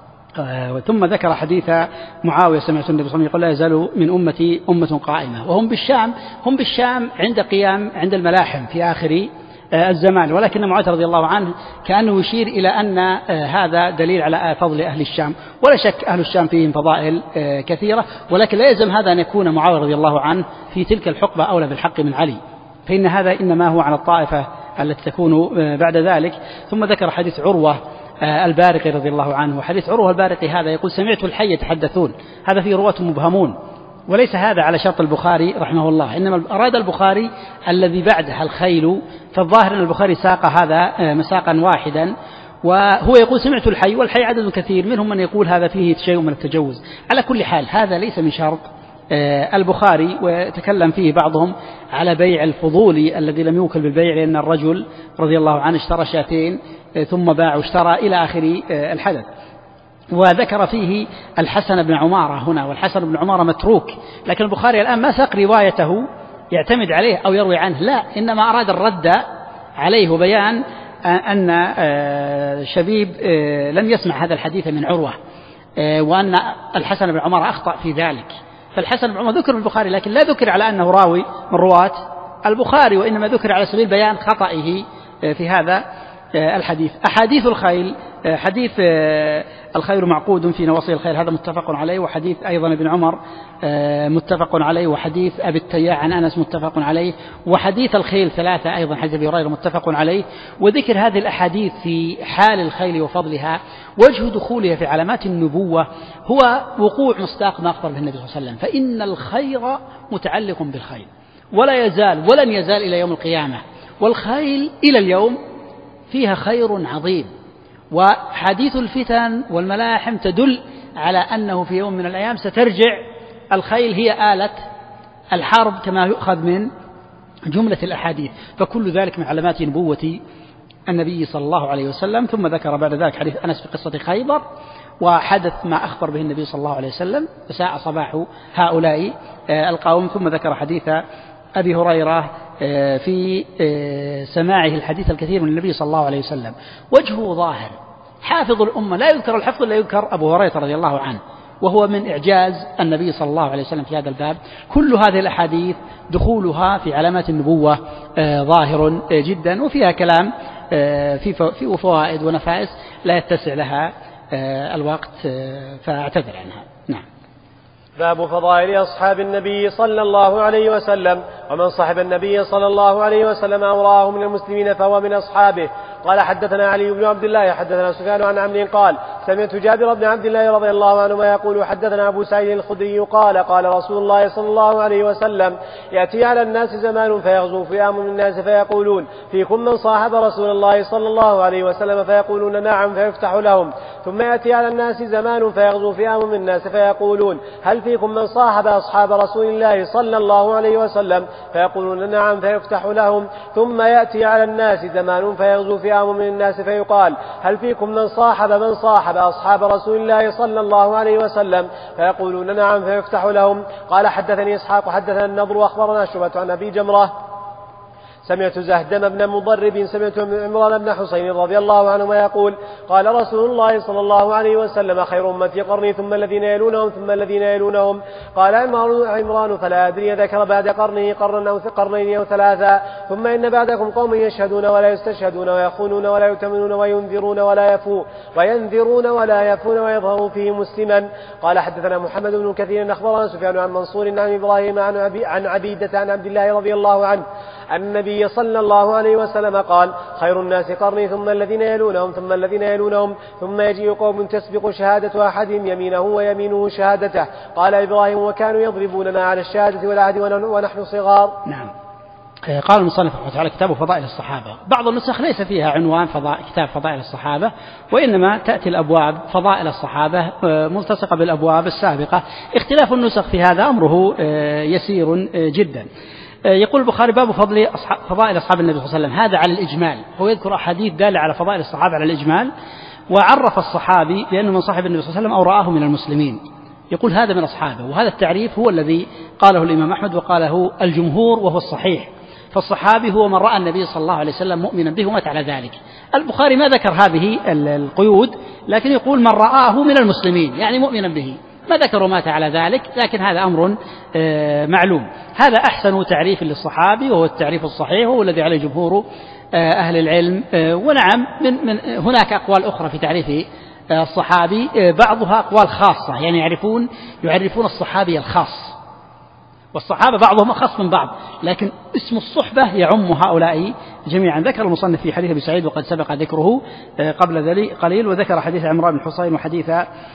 ثم ذكر حديث معاوية سمعت النبي صلى الله عليه وسلم يقول لا يزال من أمتي أمة قائمة وهم بالشام عند الملاحم في آخر الزمان. ولكن معاوية رضي الله عنه كأنه يشير إلى أن هذا دليل على فضل أهل الشام ولا شك أهل الشام فيهم فضائل كثيرة ولكن لا يلزم هذا أن يكون معاوية رضي الله عنه في تلك الحقبة أولى بالحق من علي فإن هذا إنما هو على الطائفة التي تكون بعد ذلك. ثم ذكر حديث عروة البارقي رضي الله عنه. وحديث عروة البارقي هذا يقول سمعت الحي يتحدثون هذا فيه رواة مبهمون وليس هذا على شرط البخاري رحمه الله إنما أراد البخاري الذي بعدها الخيل. فالظاهر أن البخاري ساق هذا مساقا واحدا وهو يقول سمعت الحي والحي عدد كثير منهم من يقول هذا فيه شيء من التجوز. على كل حال هذا ليس من شرط البخاري وتكلم فيه بعضهم على بيع الفضولي الذي لم يوكل بالبيع لأن الرجل رضي الله عنه اشترى شاتين ثم باع واشترى إلى آخر الحدث. وذكر فيه الحسن بن عمارة هنا والحسن بن عمارة متروك لكن البخاري الآن ما ساق روايته يعتمد عليه أو يروي عنه لا إنما أراد الرد عليه وبيان أن شبيب لم يسمع هذا الحديث من عروة وأن الحسن بن عمارة أخطأ في ذلك. فالحسن بن عمارة ذكر في البخاري لكن لا ذكر على أنه راوي من رواة البخاري وإنما ذكر على سبيل بيان خطئه في هذا الحديث. أحاديث الخيل حديث الخير معقود في نواصي الخيل هذا متفق عليه وحديث أيضا ابن عمر متفق عليه وحديث أبي التياح عن أنس متفق عليه وحديث الخيل ثلاثة أيضا حديث أبي هريرة متفق عليه. وذكر هذه الأحاديث في حال الخيل وفضلها وجه دخولها في علامات النبوة هو وقوع مصداق ما أخبر به النبي صلى الله عليه وسلم فإن الخير متعلق بالخير ولا يزال ولن يزال إلى يوم القيامة والخيل إلى اليوم فيها خير عظيم، وحديث الفتن والملاحم تدل على أنه في يوم من الأيام سترجع الخيل هي آلة الحرب كما يؤخذ من جملة الأحاديث، فكل ذلك من علامات نبوة النبي صلى الله عليه وسلم. ثم ذكر بعد ذلك حديث أنس في قصة خيبر، وحدث ما أخبر به النبي صلى الله عليه وسلم، فساء صباح هؤلاء القوم. ثم ذكر حديث أبي هريرة في سماعه الحديث الكثير من النبي صلى الله عليه وسلم، وجهه ظاهر، حافظ الأمة، لا يذكر الحفظ إلا يذكر أبو هريرة رضي الله عنه، وهو من إعجاز النبي صلى الله عليه وسلم في هذا الباب. كل هذه الأحاديث دخولها في علامات النبوة ظاهر جدا، وفيها كلام في فوائد ونفائس لا يتسع لها الوقت، فاعتذر عنها. نعم. باب فضائل أصحاب النبي صلى الله عليه وسلم، ومن صحب النبي صلى الله عليه وسلم أو رآه من المسلمين فهو من أصحابه. قال حدثنا علي بن عبد الله حدثنا سفيان عن عمرو قال سمعت جابر بن عبد الله رضي الله عنهما يقول حدثنا أبو سعيد الخدري قال قال رسول الله صلى الله عليه وسلم يأتي على الناس زمان فيغزو فئام من الناس فيقولون فيكم من صاحب رسول الله صلى الله عليه وسلم فيقولون نعم فيفتح لهم. ثم يأتي على الناس زمان فيغزو فئام من الناس فيقولون هل فيكم من صاحب أصحاب رسول الله صلى الله عليه وسلم فيقولون نعم فيفتح لهم. ثم يأتي على الناس زمان فيغزو فئام من الناس فيقال هل فيكم من صاحب أصحاب رسول الله صلى الله عليه وسلم فيقولون نعم فيفتح لهم. قال حدثني إسحاق حدثنا النضر وأخبرنا شعبة عن أبي جمرة سمعت زهدم بن مضرب سمعت عمران بن حسين رضي الله عنهما يقول قال رسول الله صلى الله عليه وسلم خير أمتي قرني ثم الذين يلونهم ثم الذين يلونهم. قال عمران فلا أدري ذكر بعد قرنه قرنا أو قرنين أو ثلاثا. ثم إن بعدكم قوم يشهدون ولا يستشهدون ويخونون ولا يؤتمنون وينذرون ولا يفون ويظهرون فيه مسلما. قال حدثنا محمد بن كثير أخبرنا سفيان عن منصور عن إبراهيم عن عبيدة عن عبد الله رضي الله عنه أن النبي صلى الله عليه وسلم قال خير الناس قرني ثم الذين يلونهم ثم الذين يلونهم ثم يجيء قوم تسبق شهادة أحدهم يمينه ويمينه شهادته. قال إبراهيم وكانوا يضربوننا على الشهادة والعهد ونحن صغار. نعم. قال المصنف رحمه الله تعالى كتاب فضائل الصحابة. بعض النسخ ليس فيها عنوان كتاب فضائل الصحابة، وإنما تأتي الأبواب فضائل الصحابة ملتصقة بالأبواب السابقة. اختلاف النسخ في هذا أمره يسير جدا. يقول البخاري باب فضائل أصحاب النبي صلى الله عليه وسلم، هذا على الإجمال، هو يذكر أحاديث دالة على فضائل الصحابة على الإجمال، وعرف الصحابي بأنه من صاحب النبي صلى الله عليه وسلم أو رآه من المسلمين، يقول هذا من أصحابه. وهذا التعريف هو الذي قاله الإمام أحمد وقاله الجمهور وهو الصحيح، فالصحابي هو من رأى النبي صلى الله عليه وسلم مؤمنا به ومات على ذلك. البخاري ما ذكر هذه القيود، لكن يقول من رآه من المسلمين يعني مؤمنا به، ما ذكروا مات على ذلك، لكن هذا أمر معلوم. هذا أحسن تعريف للصحابي وهو التعريف الصحيح وهو الذي عليه جمهور أهل العلم. ونعم من هناك أقوال أخرى في تعريف الصحابي، بعضها أقوال خاصة، يعني يعرفون الصحابي الخاص، والصحابة بعضهم أخص من بعض، لكن اسم الصحبة يعم هؤلاء جميعا. ذكر المصنف في حديث أبي سعيد وقد سبق ذكره قبل ذلك قليل، وذكر حديث عمران بن حسين وحديث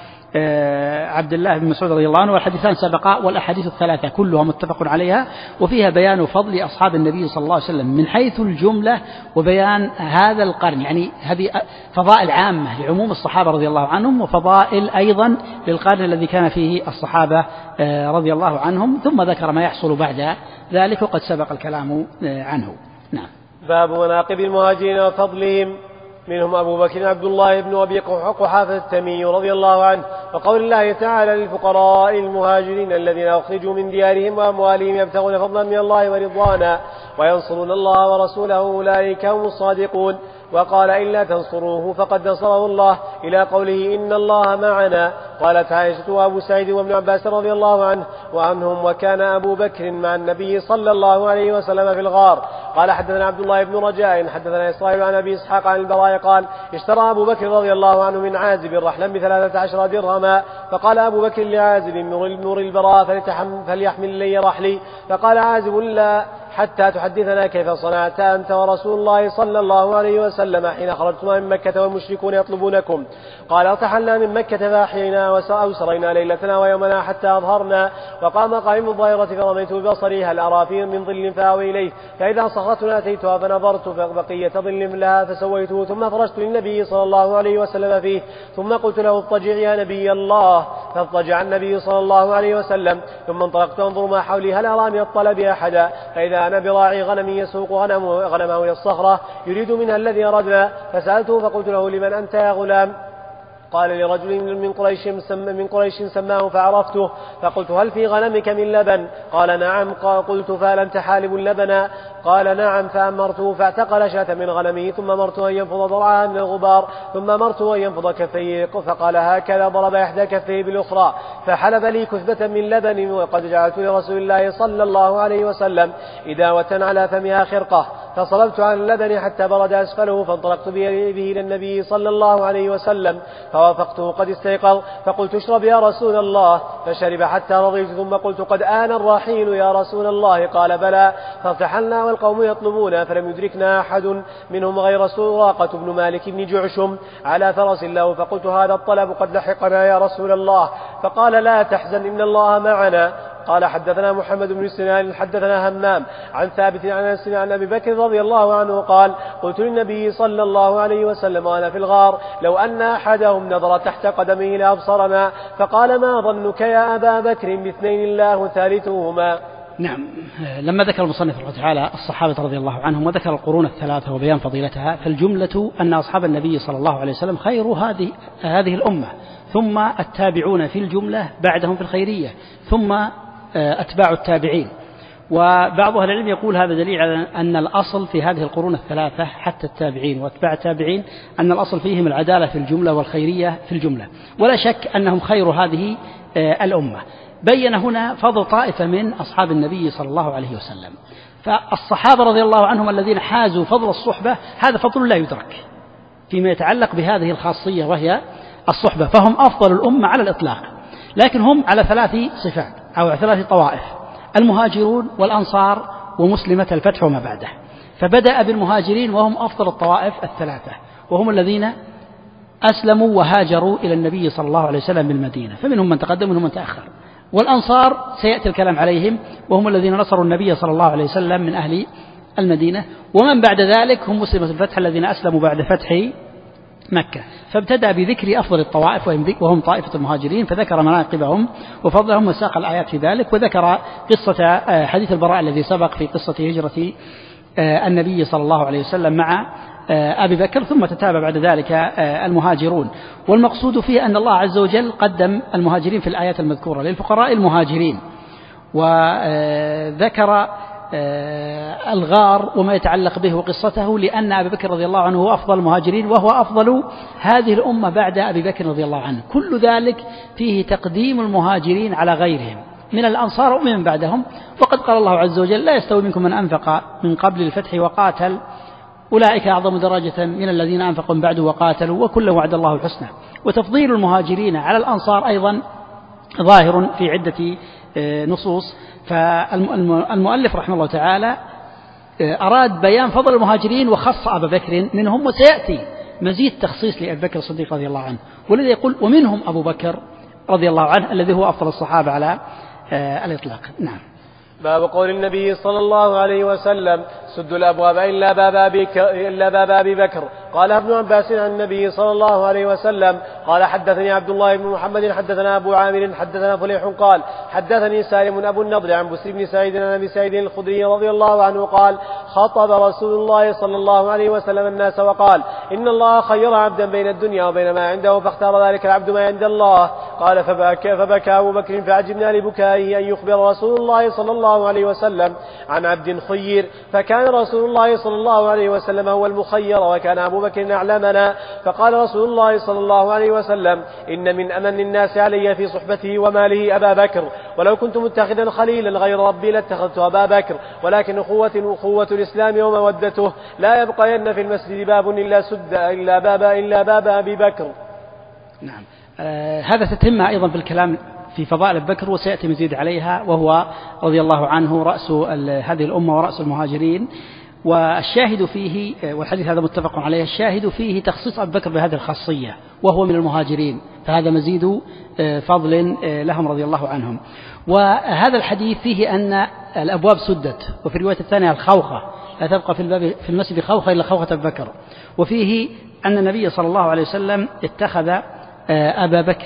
عبد الله بن مسعود رضي الله عنه، والحديثان سبقا، والأحاديث الثلاثة كلها متفق عليها، وفيها بيان فضل أصحاب النبي صلى الله عليه وسلم من حيث الجملة وبيان هذا القرن، يعني هذه فضائل عامة لعموم الصحابة رضي الله عنهم، وفضائل أيضا للقرن الذي كان فيه الصحابة رضي الله عنهم. ثم ذكر ما يحصل بعد ذلك وقد سبق الكلام عنه. نعم. باب مناقب المهاجرين وفضلهم، منهم أبو بكر عبد الله بن أبي قحافة التميمي رضي الله عنه، وقول الله تعالى للفقراء المهاجرين الذين أخرجوا من ديارهم وأموالهم يبتغون فضلا من الله ورضوانا وينصرون الله ورسوله أولئك هم الصادقون. وقال إلا تنصروه فقد نصره الله إلى قوله إن الله معنا. قالت عائشة وأبو سعيد وابن عباس رضي الله عنهم وكان أبو بكر مع النبي صلى الله عليه وسلم في الغار. قال حدثنا عبد الله بن رجاء حدثنا إسرائيل عن أبي إسحاق عن البراء قال اشترى أبو بكر رضي الله عنه من عازب رحلا ب13 درهما، فقال أبو بكر لعازب مر البراء فليحمل لي رحلي، فقال عازب لا حتى تحدثنا كيف صنعت أنت ورسول الله صلى الله عليه وسلم حين خرجتما من مكة والمشركون يطلبونكم. قال ارتحلنا من مكة فأحيينا وسرينا ليلتنا ويومنا حتى أظهرنا، وقام قائم الظاهرة فرميت ببصري هل أرى فيه من ظل فآوي إليه، فإذا صخرة أتيتها فنظرت فبقية ظل لها فسويته، ثم فرشت للنبي صلى الله عليه وسلم فيه، ثم قلت له اضطجع يا نبي الله، فاضطجع النبي صلى الله عليه وسلم، ثم انطلقت أنظر ما حولي هل أرى من الطلب أحدا، فإذا أنا براعي غنم يسوق غنمه إلى الصخرة يريد منها الذي أردنا، فسألته فقلت له لمن أنت يا غلام؟ قال لرجل من قريش سماه فعرفته، فقلت هل في غنمك من لبن؟ قال نعم. قلت فهل أنت حالب لبنا؟ قال نعم. فأمرته فاعتقل شاة من غنمه، ثم أمرته أن ينفض ضرعها من الغبار، ثم أمرته أن ينفض كفيه، فقال هكذا، ضرب إحدى كفيه بالأخرى، فحلب لي كثبة من لبن، وقد جعلت لرسول الله صلى الله عليه وسلم إداوة على فمها خرقة، فصلبت عن اللبن حتى برد أسفله، فانطلقت به إلى النبي صلى الله عليه وسلم فوافقته قد استيقظ، فقلت اشرب يا رسول الله، فشرب حتى رضيت، ثم قلت قد آن الرحيل يا رسول الله، قال بلى، فارتحلنا والقوم يطلبون، فلم يدركنا أحد منهم غير سراقة بن مالك بن جعشم على فرس له، فقلت هذا الطلب قد لحقنا يا رسول الله، فقال لا تحزن إن الله معنا. قال حدثنا محمد بن سنان حدثنا همام عن ثابت عن أنس عن أبي بكر رضي الله عنه قال قلت للنبي صلى الله عليه وسلم وأنا في الغار لو أن أحدهم نظر تحت قدمه لأبصرنا، فقال ما ظنك يا أبا بكر باثنين الله ثالثهما. نعم. لما ذكر المصنف رحمه الله تعالى الصحابة رضي الله عنهم وذكر القرون الثلاثة وبيان فضيلتها، فالجملة أن أصحاب النبي صلى الله عليه وسلم خير هذه الأمة، ثم التابعون في الجملة بعدهم في الخيرية، ثم أتباع التابعين. وبعض أهل العلم يقول هذا دليل على أن الأصل في هذه القرون الثلاثة حتى التابعين وأتباع التابعين أن الأصل فيهم العدالة في الجملة والخيرية في الجملة، ولا شك أنهم خير هذه الأمة. بين هنا فضل طائفة من أصحاب النبي صلى الله عليه وسلم، فالصحابة رضي الله عنهم الذين حازوا فضل الصحبة هذا فضل لا يدرك فيما يتعلق بهذه الخاصية وهي الصحبة، فهم أفضل الأمة على الإطلاق، لكن هم على ثلاث صفات أو على ثلاث طوائف: المهاجرون والأنصار ومسلمة الفتح وما بعده. فبدأ بالمهاجرين وهم أفضل الطوائف الثلاثة، وهم الذين أسلموا وهاجروا إلى النبي صلى الله عليه وسلم بالمدينة، فمنهم من تقدم ومنهم من تأخر. والأنصار سيأتي الكلام عليهم، وهم الذين نصروا النبي صلى الله عليه وسلم من أهل المدينة. ومن بعد ذلك هم مسلمة الفتح الذين أسلموا بعد فتح مكة. فابتدأ بذكر أفضل الطوائف وهم طائفة المهاجرين، فذكر مناقبهم وفضلهم وساق الآيات في ذلك، وذكر قصة حديث البراء الذي سبق في قصة هجرة النبي صلى الله عليه وسلم مع أبي بكر، ثم تتابع بعد ذلك المهاجرون. والمقصود فيه أن الله عز وجل قدم المهاجرين في الآيات المذكورة للفقراء المهاجرين، وذكر الغار وما يتعلق به وقصته، لأن أبي بكر رضي الله عنه هو أفضل المهاجرين وهو أفضل هذه الأمة بعد أبي بكر رضي الله عنه. كل ذلك فيه تقديم المهاجرين على غيرهم من الأنصار ومن بعدهم. وقد قال الله عز وجل: لا يستوي منكم من أنفق من قبل الفتح وقاتل أولئك أعظم درجة من الذين أنفقوا من بعد وقاتلوا وكلا وعد الله الحسنى. وتفضيل المهاجرين على الأنصار أيضا ظاهر في عدة نصوص. فالمؤلف رحمه الله تعالى أراد بيان فضل المهاجرين وخص أبا بكر منهم، وسيأتي مزيد تخصيص لأبي بكر الصديق رضي الله عنه، والذي يقول ومنهم أبو بكر رضي الله عنه الذي هو أفضل الصحابة على الإطلاق. نعم. باب قول النبي صلى الله عليه وسلم: سدوا الأبواب إلا باب أبي بكر. قال ابن عباس عن النبي صلى الله عليه وسلم قال: حدثني عبد الله بن محمد حدثنا أبو عامر حدثنا فليح قال: حدثني سالم أبو النضر عن بسر بن سعيد عن أبي سعيد الخدري رضي الله عنه قال: خطب رسول الله صلى الله عليه وسلم الناس وقال: إن الله خير عبدا بين الدنيا وبين ما عنده، فاختار ذلك العبد ما عند الله. قال: فبكى أبو بكر فعجبنا لبكائه أن يخبر رسول الله صلى الله عليه وسلم عن عبد خير، فكان رسول الله صلى الله عليه وسلم هو المخير، وكان أبو بكر أعلمنا. فقال رسول الله صلى الله عليه وسلم: إن من أمن الناس علي في صحبته وماله أبا بكر، ولو كنت متخذا خليلا غير ربي لاتخذت أبا بكر، ولكن أخوة الإسلام ومودته، لا يبقين في المسجد باب إلا سد إلا باب أبي بكر. نعم. هذا تتم أيضا في الكلام في فضائل أبي بكر وسيأتي مزيد عليها، وهو رضي الله عنه رأس هذه الأمة ورأس المهاجرين. والشاهد فيه، والحديث هذا متفق عليه، الشاهد فيه تخصيص أبي بكر بهذه الخاصية وهو من المهاجرين، فهذا مزيد فضل لهم رضي الله عنهم. وهذا الحديث فيه أن الأبواب سدت، وفي الرواية الثانية الخوخة، لا تبقى في المسجد خوخة إلا خوخة أبي بكر. وفيه أن النبي صلى الله عليه وسلم اتخذ أبا بكر،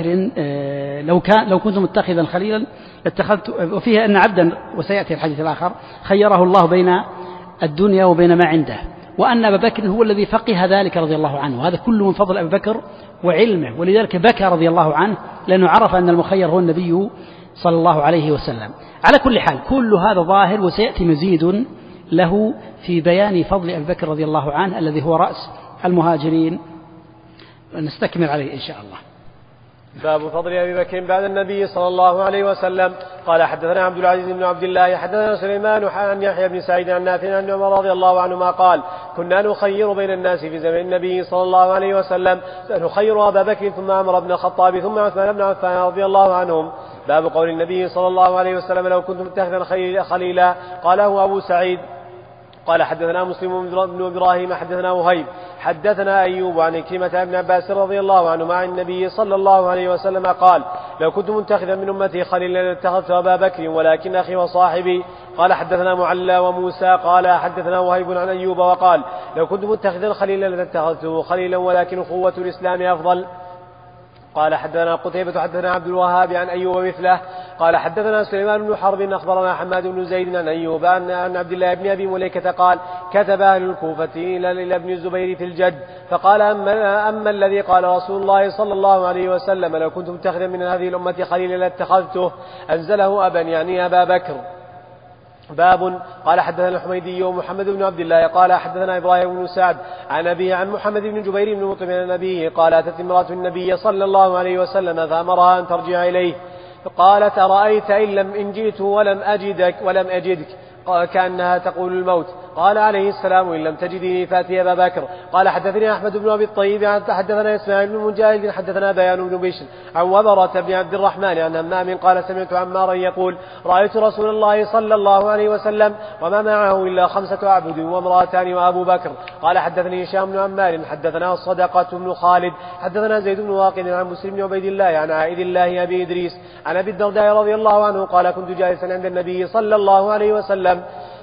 لو كنت متخذا خليلا اتخذت. وفيه أن عبدا، وسيأتي الحديث الآخر، خيره الله بين الدنيا وبين ما عنده، وأن أبا بكر هو الذي فقه ذلك رضي الله عنه. وهذا كله من فضل أبي بكر وعلمه، ولذلك بكى رضي الله عنه لأنه عرف أن المخير هو النبي صلى الله عليه وسلم. على كل حال كل هذا ظاهر، وسيأتي مزيد له في بيان فضل أبي بكر رضي الله عنه الذي هو رأس المهاجرين، نستكمل عليه إن شاء الله. باب فضل أبي بكر بعد النبي صلى الله عليه وسلم. قال حدثنا عبد العزيز بن عبد الله حدثنا سليمان عن يحيى بن سعيد عن نافع عن عمر رضي الله عنهما قال كنا نخير بين الناس في زمن النبي صلى الله عليه وسلم، نخير أبا بكر ثم عمر بن الخطاب ثم عثمان بن عفان رضي الله عنهم. باب قول النبي صلى الله عليه وسلم لو كنت متخذا خليلا. قاله أبو سعيد. قال حدثنا مسلم بن إبراهيم حدثنا وهيب حدثنا أيوب عن كلمة ابن عباس رضي الله عنه مع النبي صلى الله عليه وسلم قال لو كنت متخذا من أمتي خليلا لاتخذت أبا بكر ولكن أخي وصاحبي. قال حدثنا معلى وموسى قال حدثنا وهيب عن أيوب وقال لو كنت متخذا خليلا لاتخذته خليلا ولكن أخوة الإسلام أفضل. قال حدثنا قتيبة حدثنا عبد الوهاب عن أيوب مثله. قال حدثنا سليمان بن حرب أخبرنا حماد بن زيد عن أيوب عن عبد الله بن أبي مليكة قال كتب أهل الكوفة إلى ابن الزبير في الجد فقال أما الذي قال رسول الله صلى الله عليه وسلم لو كنت متخذا من هذه الأمة خليلا لاتخذته أنزله أبا يعني أبا بكر. باب قال حدثنا الحميدي ومحمد بن عبد الله قال حدثنا إبراهيم بن سعد عن أبيه عن محمد بن جبير بن مطعم عن أبيه قال أتت امرأة النبي صلى الله عليه وسلم فأمرها أن ترجع إليه فقالت أرأيت إن جئت ولم أجدك كأنها تقول الموت. قال عليه السلام إن لم تجدني فأتي أبا بكر. قال حدثني أحمد بن أبي الطيب حدثنا إسماعيل بن مجاهد حدثنا بيان بن بشر عن وبرة بن عبد الرحمن عن همام قال سمعت عمارا يقول رأيت رسول الله صلى الله عليه وسلم وما معه إلا 5 أعبد وامرأتان وأبو بكر. قال حدثني هشام بن عمار حدثنا الصدقة بن خالد حدثنا زيد بن واقد عن مسلم بن عبيد الله عن عائذ الله أبي إدريس عن أبي الدرداء رضي الله عنه قال كنت جالسا عند النبي صلى الله عليه وسلم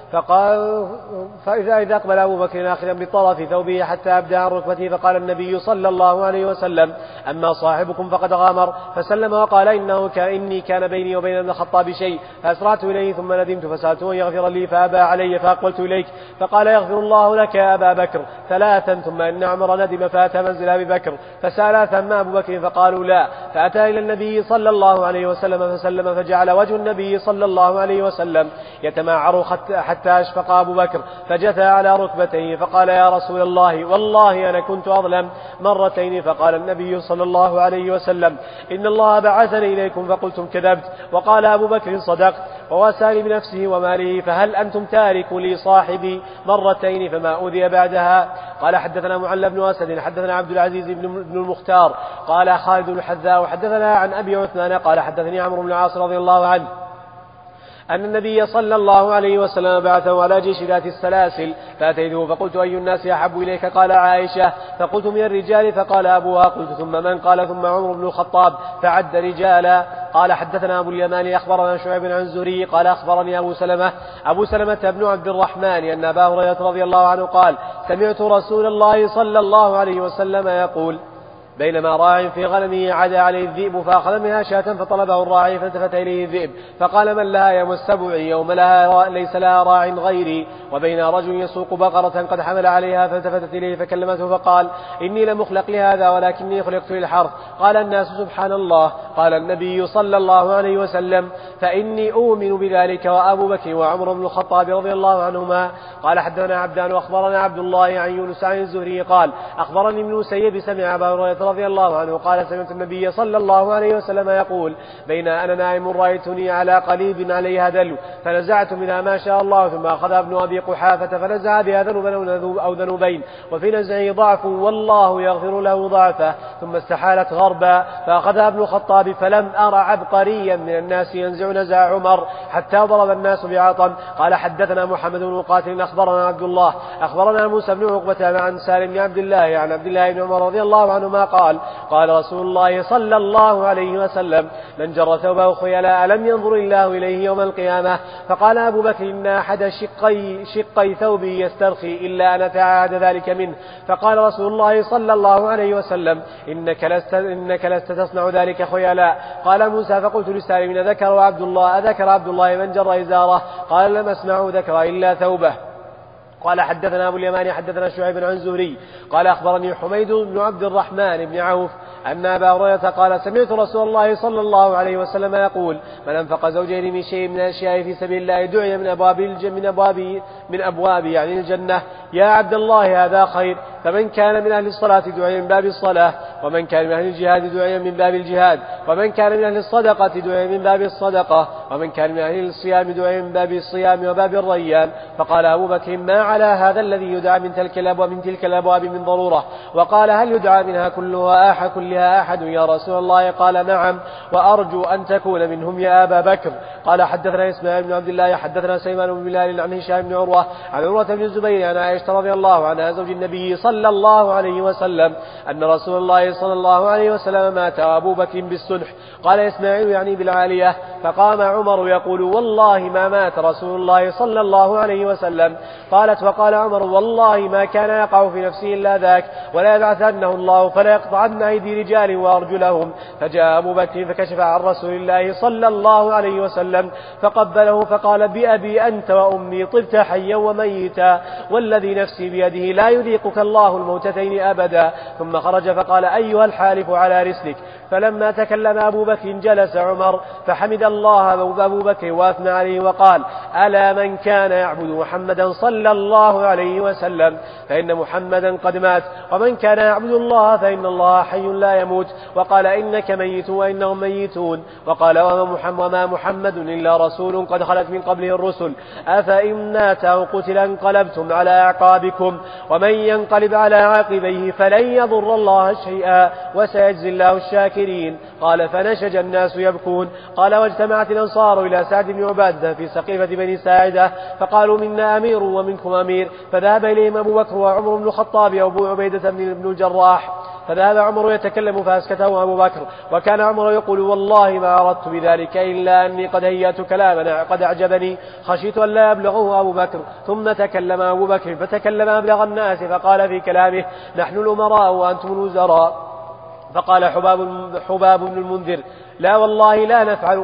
فإذا أقبل أبو بكر آخذا بطرف ثوبه حتى أبدأ عن ركبته فقال النبي صلى الله عليه وسلم أما صاحبكم فقد غامر فسلم وقال إني كان بيني وبين ابن الخطاب شيء فأسرعت إليه ثم ندمت فسألته أن يغفر لي فأبى علي فأقبلت إليك فقال يغفر الله لك يا أبا بكر 3 ثم إن عمر ندم فأتى منزل أبي بكر فسأل ثم أبو بكر فقالوا لا فأتى إلى النبي صلى الله عليه وسلم فسلم فجعل وجه النبي صلى الله عليه وسلم يتمعر حتى أشفق أبو بكر فجثى على ركبتيه فقال يا رسول الله والله أنا كنت أظلم 2 مرتين. فقال النبي صلى الله عليه وسلم إن الله بعثني إليكم فقلتم كذبت وقال أبو بكر صدقت وواساني بنفسه وماله فهل أنتم تاركوا لي صاحبي 2 مرتين فما أوذي بعدها. قال حدثنا معل بن أسد حدثنا عبد العزيز بن المختار قال خالد الحذاء حدثنا عن أبي عثمان قال حدثني عمرو بن العاص رضي الله عنه أن النبي صلى الله عليه وسلم بعثه على جيش ذات السلاسل فأتيته فقلت أي الناس أحب إليك قال عائشة فقلت من الرجال فقال أبوها قلت ثم من قال ثم عمر بن الخطاب فعد رجالا. قال حدثنا أبو اليمان أخبرنا شعيب عن زهري قال أخبرني أبو سلمة بن عبد الرحمن أن أبا هريرة رضي الله عنه قال سمعت رسول الله صلى الله عليه وسلم يقول بينما راع في غنمه عدا عليه الذئب فأخذ منها شاة فطلبه الراعي فالتفت إليه الذئب فقال من لها يوم السبع يوم ليس لها راع غيري وبين رجل يسوق بقرة قد حمل عليها فالتفتت إليه فكلمته فقال إني لم أخلق لهذا ولكني خلقت للحرث. قال الناس سبحان الله. قال النبي صلى الله عليه وسلم فإني أؤمن بذلك وأبو بكر وعمر بن الخطاب رضي الله عنهما. قال حدثنا عبدان وأخبرنا عبد الله عن يونس عن الزهري قال أخبرني ابن سيب سمع أبا هريرة رضي الله عنه قال سمعت النبي صلى الله عليه وسلم يقول بين أنا نائم رأيتني على قليب عليها دلو فنزعت منها ما شاء الله ثم أخذ ابن أبي قحافة فنزع بها ذنوبا أو ذنوبين وفي نزعه ضعف والله يغفر له ضعفه ثم استحالت غربا فأخذها ابن الخطاب فلم أرى عبقريا من الناس ينزع نزع عمر حتى ضرب الناس بعطم. قال حدثنا محمد بن مقاتل أخبرنا عبد الله أخبرنا موسى بن عقبة عن سالم بن عبد الله عن عبد الله بن عمر رضي الله عنهما قال قال رسول الله صلى الله عليه وسلم من جر ثوبه خيلاء لم ينظر الله إليه يوم القيامة. فقال أبو بكر إن أحد شقي ثوبه يسترخي إلا أن أتعاهد ذلك منه. فقال رسول الله صلى الله عليه وسلم إنك لست تصنع ذلك خيلاء. قال موسى فقلت لسالم أذكر عبد الله من جر إزاره؟ قال لم أسمعه ذكر إلا ثوبه. قال حدثنا أبو اليمان حدثنا شعيب عن زهري قال أخبرني حميد بن عبد الرحمن بن عوف أن أبا هريرة قال سمعت رسول الله صلى الله عليه وسلم يقول من أنفق زوجين من شيء من الأشياء في سبيل الله دعي من أبواب يعني الجنة. يا عبد الله هذا خير. فمن كان من أهل الصلاة دعي من باب الصلاة ومن كان من أهل الجهاد دعي من باب الجهاد ومن كان من أهل الصدقة دعي من باب الصدقة ومن كان من أهل الصيام دعي من باب الصيام وباب الريان. فقال أبو بكر ما على هذا الذي يدعى من تلك الأبواب من ضرورة. وقال هل يدعى منها كلها أحد يا رسول الله؟ قال نعم وأرجو أن تكون منهم يا أبا بكر. قال حدثنا إسماعيل بن عبد الله حدثنا سليمان بن بلال عن هشام بن عروة عن عروة بن الزبير عن عائشة رضي الله عنها زوج النبي صلى الله عليه وسلم أن رسول الله صلى الله عليه وسلم مات وأبو بكر بالصلح. قال إسماعيل يعني بالعالية. فقام عمر يقول والله ما مات رسول الله صلى الله عليه وسلم. قالت وقال عمر والله ما كان يقع في نفسه إلا ذاك ولا يبعثنه الله فلا يقطعن أيدي رجال وأرجلهم. فجاء أبو بكر فكشف عن رسول الله صلى الله عليه وسلم فقبله فقال بأبي أنت وأمي طبت حيا وميتا والذي نفسي بيده لا يذيقك الله الموتتين أبدا. ثم خرج فقال أيها الحالف على رسلك. فلما تكلم أبو بكر جلس عمر فحمد الله أبو بكر وأثنى عليه وقال ألا من كان يعبد محمدا صلى الله عليه وسلم فإن محمدا قد مات ومن كان يعبد الله فإن الله حي لا يموت. وقال إنك ميت وإنهم ميتون. وقال وما محمد إلا رسول قد خلت من قبله الرسل أفإن مات أو قتل انقلبتم على أعقابكم ومن ينقلب على عاقبيه فلن يضر الله شيئا وسيجزي الله الشاكرين. قال فنشج الناس يبكون. قال واجتمعت الأنصار إلى سعد بن عبادة في سقيفة بني ساعدة فقالوا منا أمير ومنكم أمير. فذهب إليهم أبو بكر وعمر بن الخطاب وأبو عبيدة بن الجراح. فذهب عمر يتكلم فأسكته أبو بكر. وكان عمر يقول والله ما أردت بذلك إلا أني قد هيأت كلاما قد أعجبني خشيت أن لا يبلغه أبو بكر. ثم تكلم أبو بكر فتكلم أبلغ الناس فقال في كلامه نحن الأمراء وأنتم الوزراء. فقال حباب بن المنذر لا والله لا نفعل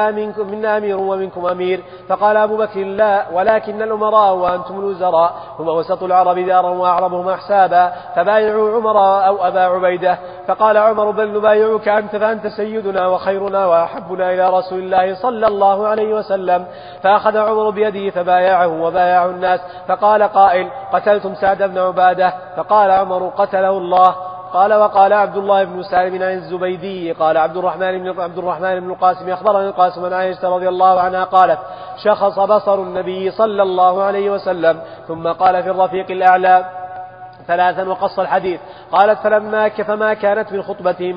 منا أمير ومنكم أمير. فقال أبو بكر لا ولكن الأمراء وأنتم الوزراء هم وسط العرب دارا وأعربهم أحسابا فبايعوا عمر أو أبا عبيدة. فقال عمر بل نبايعك أنت فأنت سيدنا وخيرنا وأحبنا إلى رسول الله صلى الله عليه وسلم. فأخذ عمر بيده فبايعه وبايعه الناس. فقال قائل قتلتم سعد بن عبادة؟ فقال عمر قتله الله. قال وقال عبد الله بن سالم عن الزبيدي قال عبد الرحمن بن القاسم أخبرني القاسم عن عائشة رضي الله عنها قالت شخص بصر النبي صلى الله عليه وسلم ثم قال في الرفيق الأعلى ثلاثا وقص الحديث. قالت فما كانت من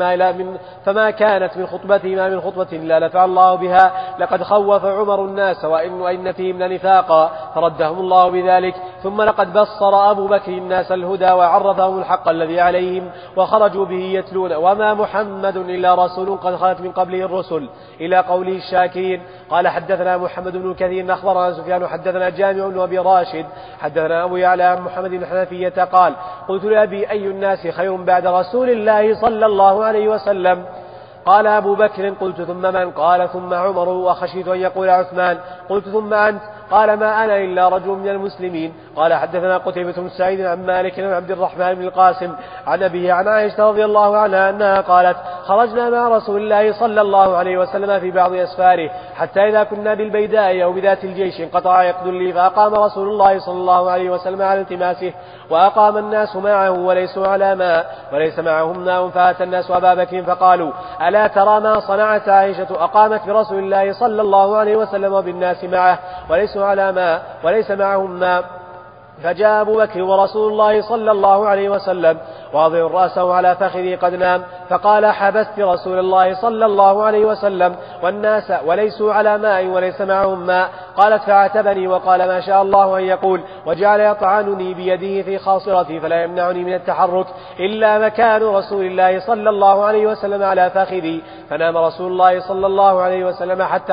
خطبتهما من خطبة لا نفع الله بها لقد خوف عمر الناس وإن فيهم لنفاقا فردهم الله بذلك. ثم لقد بصر أبو بكر الناس الهدى وعرفهم الحق الذي عليهم وخرجوا به يتلون وما محمد إلا رسول قد خلت من قبله الرسل إلى قوله الشاكرين. قال حدثنا محمد بن كثير أخبرنا سفيان حدثنا جامع بن أبي راشد حدثنا أبو يعلى عن محمد بن حنفية قال قلت لأبي أي الناس خير بعد رسول الله صلى الله عليه وسلم؟ قال أبو بكر. قلت ثم من؟ قال ثم عمر وخشيت أن يقول عثمان. قلت ثم أنت؟ قال ما أنا إلا رجل من المسلمين. قال حدثنا قتيبة بن سعيد عن مالك عن عبد الرحمن بن القاسم عن أبيه عن عائشة رضي الله عنها أنها قالت خرجنا مع رسول الله صلى الله عليه وسلم في بعض أسفاره حتى إذا كنا بالبيداء أو بذات الجيش انقطع عقد لي فأقام رسول الله صلى الله عليه وسلم على التماسه وأقام الناس معه وليسوا على ماء وليس معهم ماء فأتى الناس أبا بكر فقالوا ألا ترى ما صنعت عائشة أقامت برسول الله صلى الله عليه وسلم وبالناس معه وليسوا على ماء وليس معهم ماء. فجاء أبو بكر ورسول الله صلى الله عليه وسلم واضع رأسه على فخذه قد نام فقال حبست رسول الله صلى الله عليه وسلم والناس وليسوا على ماء وليس معهم ماء. قالت فاعتبني وقال ما شاء الله أن يقول وجعل يطعنني بيده في خاصرتي فلا يمنعني من التحرك إلا مكان رسول الله صلى الله عليه وسلم على فخذي. فنام رسول الله صلى الله عليه وسلم حتى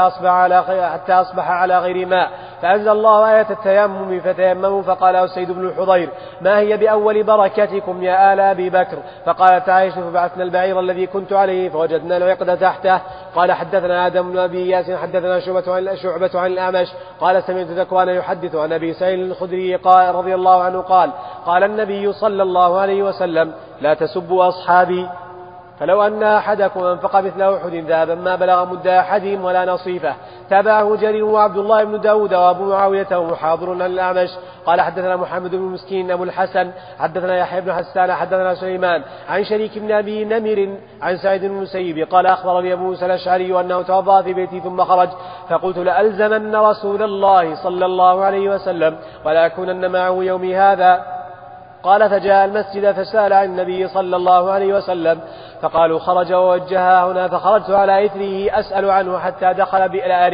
أصبح على غير ماء فأنزل الله آية التيمم فتيمموا. فقال أسيد بن الحضير ما هي بأول بركتكم يا آل أبي بكر؟ فقالت عائشة فبعثنا البعير الذي كنت عليه فوجدنا العقد تحته. قال حدثنا آدم بن أبي إياس حدثنا شعبة عن الأعمش قال سمعت ذكوان يحدث عن أبي سعيد الخدري قال رضي الله عنه قال النبي صلى الله عليه وسلم لا تسبوا أصحابي فلو أن أحدكم أنفق مثل أحد ذهبا ما بلغ مد أحدهم ولا نصيفه. تابعه جرير وعبد الله بن داود وأبو معاوية ومحاضر عن الأعمش قال حدثنا محمد بن مسكين أبو الحسن حدثنا يحيى بن حسان حدثنا سليمان عن شريك بن أبي نمر عن سعيد بن المسيب قال أخبرني أبو موسى الأشعري أنه توضأ في بيتي ثم خرج فقلت لألزمن رسول الله صلى الله عليه وسلم ولا أكونن معه يومي هذا. قال فجاء المسجد فسأل عن النبي صلى الله عليه وسلم فقالوا خرج ووجهها هنا فخرجت على إثره أسأل عنه حتى دخل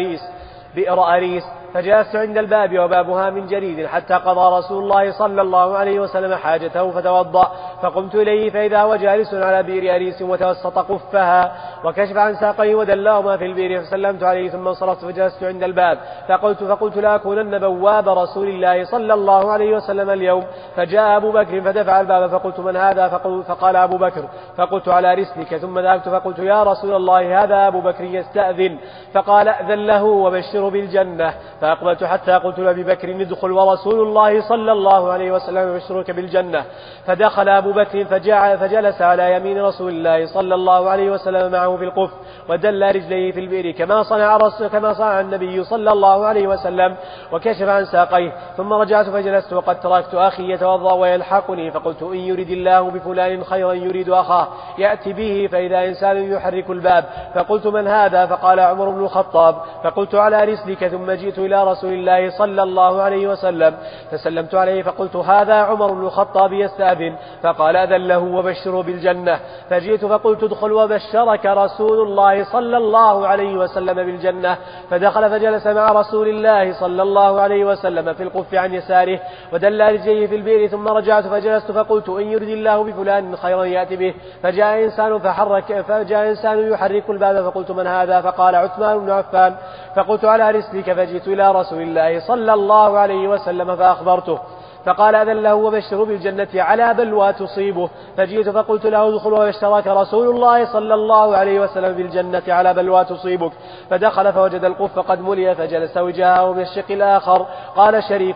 بئر أريس فجلست عند الباب وبابها من جريد حتى قضى رسول الله صلى الله عليه وسلم حاجته فتوضأ فقمت إليه فإذا هو جالس على بئر أريس وتوسط قفها وكشف عن ساقيه ودلاهما في البئر فسلمت عليه ثم انصرفت فجلست عند الباب فقلت لا أكونن بواب رسول الله صلى الله عليه وسلم اليوم. فجاء أبو بكر فدفع الباب فقلت من هذا؟ فقال أبو بكر فقلت على رسلك. ثم ذهبت فقلت يا رسول الله هذا أبو بكر يستأذن. فقال أذن له وبشره بالجنة. فأقبلت حتى قلت لأبي بكر ادخل ورسول الله صلى الله عليه وسلم يبشرك بالجنة. فدخل أبو بكر فجلس على يمين رسول الله صلى الله عليه وسلم معه في القف ودل رجليه في البئر كما صنع النبي صلى الله عليه وسلم وكشف عن ساقيه. ثم رجعت فجلست وقد تركت أخي يتوضأ ويلحقني فقلت إن يرد الله بفلان خيرا يريد أخاه يأتي به فإذا إنسان يحرك الباب. فقلت من هذا؟ فقال عمر بن الخطاب. فقلت على رسلك. ثم جئت إلى رسول الله صلى الله عليه وسلم فسلمت عليه فقلت هذا عمر بن الخطاب يستأذن. فقال أذن له وبشره بالجنة. فجئت فقلت ادخل وبشرك رسول الله صلى الله عليه وسلم بالجنة. فدخل فجلس مع رسول الله صلى الله عليه وسلم في القف عن يساره ودل رجليه في البئر. ثم رجعت فجلست فقلت إن يرد الله بفلان خيرا يأتي به. فجاء إنسان يحرك الباب فقلت من هذا؟ فقال عثمان بن عفان. فقلت على رسلك. فجئت إلى رسول الله صلى الله عليه وسلم فأخبرته فقال أذن له وبشره بالجنة على بلوى تصيبه. فجئت فقلت له ادخل وبشرك رسول الله صلى الله عليه وسلم بالجنة على بلوى تصيبك. فدخل فوجد القف قد ملئ فجلس وجهه من الشق الآخر. قال شريك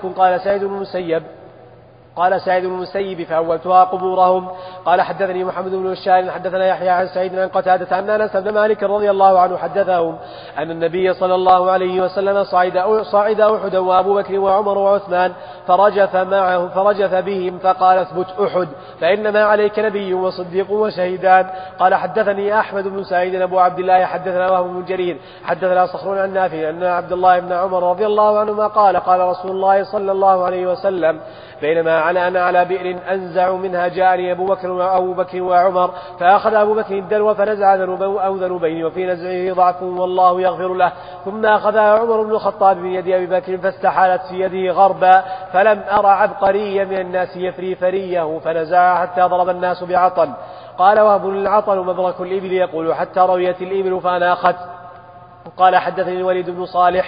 قال سعيد بن المسيب فأولتها قبورهم. قال حدثني محمد بن بشار حدثنا يحيى عن سعيد عن قتادة عن أنس بن مالك رضي الله عنه حدثهم أن النبي صلى الله عليه وسلم صعد أحد وأبو بكر وعمر وعثمان فرجف بهم فقال اثبت أحد فإنما عليك نبي وصديق وشهيدان. قال حدثني أحمد بن سعيد أبو عبد الله حدثنا وهو بن جرير حدثنا صخر عن نافع أن عبد الله بن عمر رضي الله عنهما قال رسول الله صلى الله عليه وسلم بينما أنا على بئر أنزع منها جاءني أبو بكر وعمر فأخذ أبو بكر الدلو فنزع ذنوبه أو ذنوبين وفي نزعه ضعف والله يغفر له. ثم أخذها عمر بن الخطاب من يد أبي بكر فاستحالت في يده غربا فلم أرى عبقريا من الناس يفري فريه فنزعها حتى ضرب الناس بعطن. قال وهب العطن مبرك الإبل يقول حتى رويت الإبل فأناخت. قال حدثني الوليد بن صالح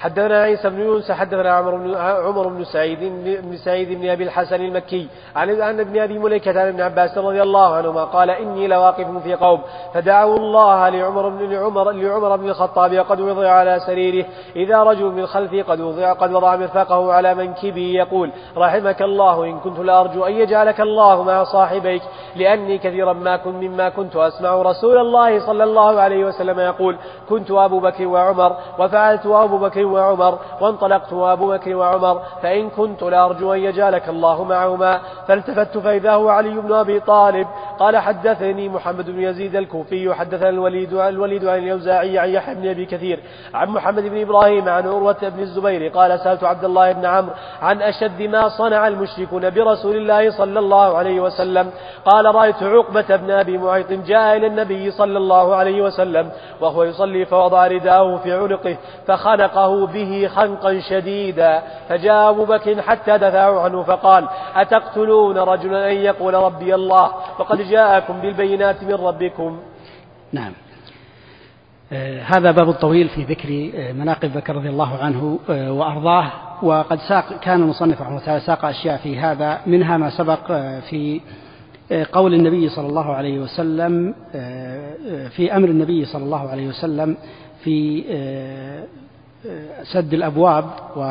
حدثنا عيسى بن يونس حدثنا عمر بن سعيد بن أبي الحسن المكي عن ابن أبي مليكة عن ابن عباس رضي الله عنهما قال إني لواقف في قوم فدعوا الله لعمر بن الخطاب قد وضع على سريره إذا رجل من خلفي قد وضع مرفقه على منكبي يقول رحمك الله إن كنت لأرجو أن يجعلك الله مع صاحبيك لأني كثيرا مما كنت أسمع رسول الله صلى الله عليه وسلم يقول كنت أبو بكر وعمر وفعلت أبو بكر وعمر وانطلقت أبو بكر وعمر فإن كنت لأرجو أن يجعلك الله معهما فالتفت فإذا هو علي بن أبي طالب قال حدثني محمد بن يزيد الكوفي حدثنا الوليد عن الأوزاعي عن يحيى بن أبي كثير عن محمد بن إبراهيم عن عروة بن الزبير قال سألت عبد الله بن عمرو عن أشد ما صنع المشركون برسول الله صلى الله عليه وسلم قال رأيت عقبة بن أبي معيط جاء إلى النبي صلى الله عليه وسلم وهو يصلي فوضع رداءه في عنقه فخنقه به خنقا شديدا فجاء أبو بكر حتى دفعوا عنه فقال أتقتلون رجلا أن يقول ربي الله وقد جاءكم بالبينات من ربكم. نعم. هذا باب طويل في ذكر مناقب بكر رضي الله عنه وأرضاه، وقد كان المصنف رحمه الله تعالى ساق أشياء في هذا، منها ما سبق في قول النبي صلى الله عليه وسلم في أمر النبي صلى الله عليه وسلم في سد الأبواب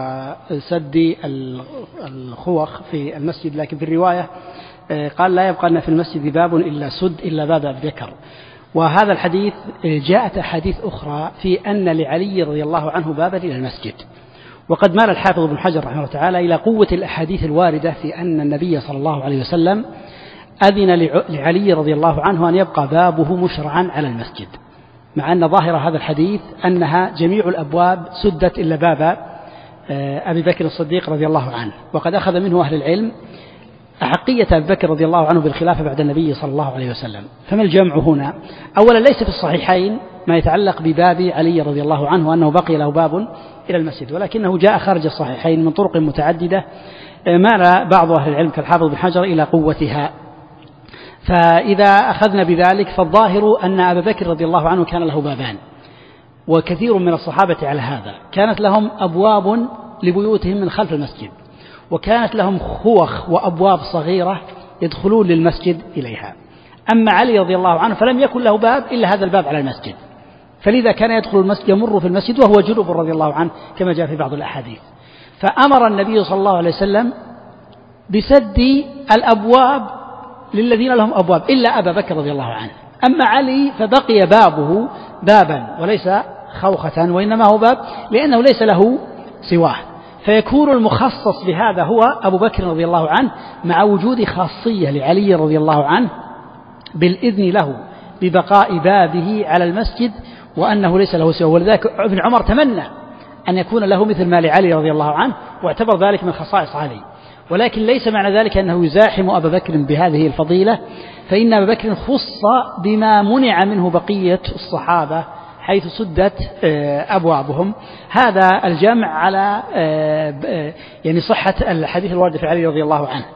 وسد الخوخ في المسجد، لكن في الرواية قال لا يبقى في المسجد باب إلا سد إلا باب أبي بكر. وهذا الحديث جاءت أحاديث أخرى في أن لعلي رضي الله عنه بابا إلى المسجد، وقد مال الحافظ ابن حجر رحمه الله تعالى إلى قوة الأحاديث الواردة في أن النبي صلى الله عليه وسلم أذن لعلي رضي الله عنه أن يبقى بابه مشرعا على المسجد، مع أن ظاهر هذا الحديث أنها جميع الأبواب سدت إلا باب أبي بكر الصديق رضي الله عنه. وقد أخذ منه أهل العلم أحقية أبي بكر رضي الله عنه بالخلافة بعد النبي صلى الله عليه وسلم. فما الجمع هنا؟ أولا ليس في الصحيحين ما يتعلق بباب علي رضي الله عنه أنه بقي له باب إلى المسجد، ولكنه جاء خارج الصحيحين من طرق متعددة مال بعض أهل العلم كالحافظ بن حجر إلى قوتها. فإذا أخذنا بذلك فالظاهر أن أبا بكر رضي الله عنه كان له بابان، وكثير من الصحابة على هذا، كانت لهم أبواب لبيوتهم من خلف المسجد، وكانت لهم خوخ وأبواب صغيرة يدخلون للمسجد إليها. أما علي رضي الله عنه فلم يكن له باب إلا هذا الباب على المسجد، فلذا كان يدخل المسجد يمر في المسجد وهو جنوب رضي الله عنه كما جاء في بعض الأحاديث. فأمر النبي صلى الله عليه وسلم بسد الأبواب للذين لهم أبواب إلا أبا بكر رضي الله عنه. أما علي فبقي بابه بابا وليس خوخة، وإنما هو باب لأنه ليس له سواه، فيكون المخصص بهذا هو أبو بكر رضي الله عنه، مع وجود خاصية لعلي رضي الله عنه بالإذن له ببقاء بابه على المسجد وأنه ليس له سواه. ولذلك ابن عمر تمنى أن يكون له مثل ما لعلي رضي الله عنه، واعتبر ذلك من خصائص علي، ولكن ليس معنى ذلك أنه يزاحم أبا بكر بهذه الفضيلة، فإن أبا بكر خص بما منع منه بقية الصحابة حيث سدت أبوابهم. هذا الجمع على يعني صحة الحديث الوارد في علي رضي الله عنه،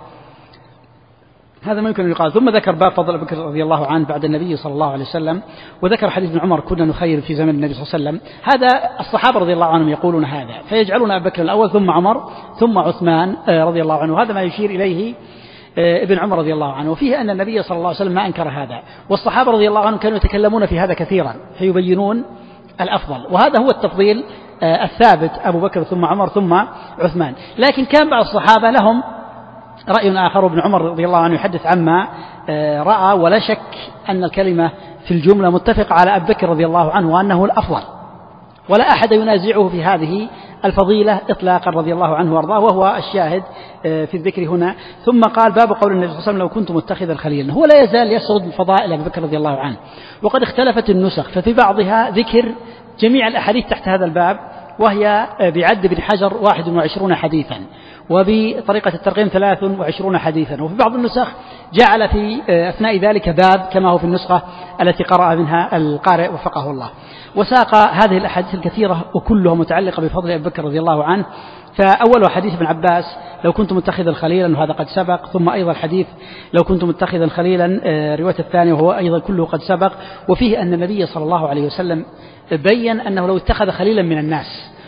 هذا ما يمكن أن يقال. ثم ذكر باب فضل أبي بكر رضي الله عنه بعد النبي صلى الله عليه وسلم، وذكر حديث ابن عمر كنا نخير في زمن النبي صلى الله عليه وسلم. هذا الصحابة رضي الله عنهم يقولون هذا، فيجعلون أبي بكر الأول ثم عمر ثم عثمان رضي الله عنه. هذا ما يشير إليه ابن عمر رضي الله عنه، وفيه أن النبي صلى الله عليه وسلم ما أنكر هذا، والصحابة رضي الله عنهم كانوا يتكلمون في هذا كثيرا فيبينون الأفضل، وهذا هو التفضيل الثابت، أبو بكر ثم عمر ثم عثمان. لكن كان بعض الصحابة لهم رأي آخر، ابن عمر رضي الله عنه يحدث عما رأى، ولا شك أن الكلمة في الجملة متفق على أبي بكر رضي الله عنه وأنه الأفضل، ولا أحد ينازعه في هذه الفضيلة إطلاقا رضي الله عنه وارضاه، وهو الشاهد في الذكر هنا. ثم قال باب قول النبي صلى الله عليه وسلم لو كنت متخذا خليلا. هو لا يزال يسرد فضائل أبي بكر رضي الله عنه، وقد اختلفت النسخ، ففي بعضها ذكر جميع الأحاديث تحت هذا الباب، وهي بعد ابن حجر 21 حديثا، وبطريقة الترقيم 23 حديثا، وفي بعض النسخ جعل في أثناء ذلك باب كما هو في النسخة التي قرأ منها القارئ وفقه الله. وساق هذه الأحاديث الكثيرة وكلها متعلقة بفضل أبي بكر رضي الله عنه. فأول حديث ابن عباس لو كنت متخذا خليلا، وهذا قد سبق، ثم أيضا حديث لو كنت متخذا خليلا رواية الثانية وهو أيضا كله قد سبق، وفيه أن النبي صلى الله عليه وسلم بين أنه لو اتخذ خليلا من الناس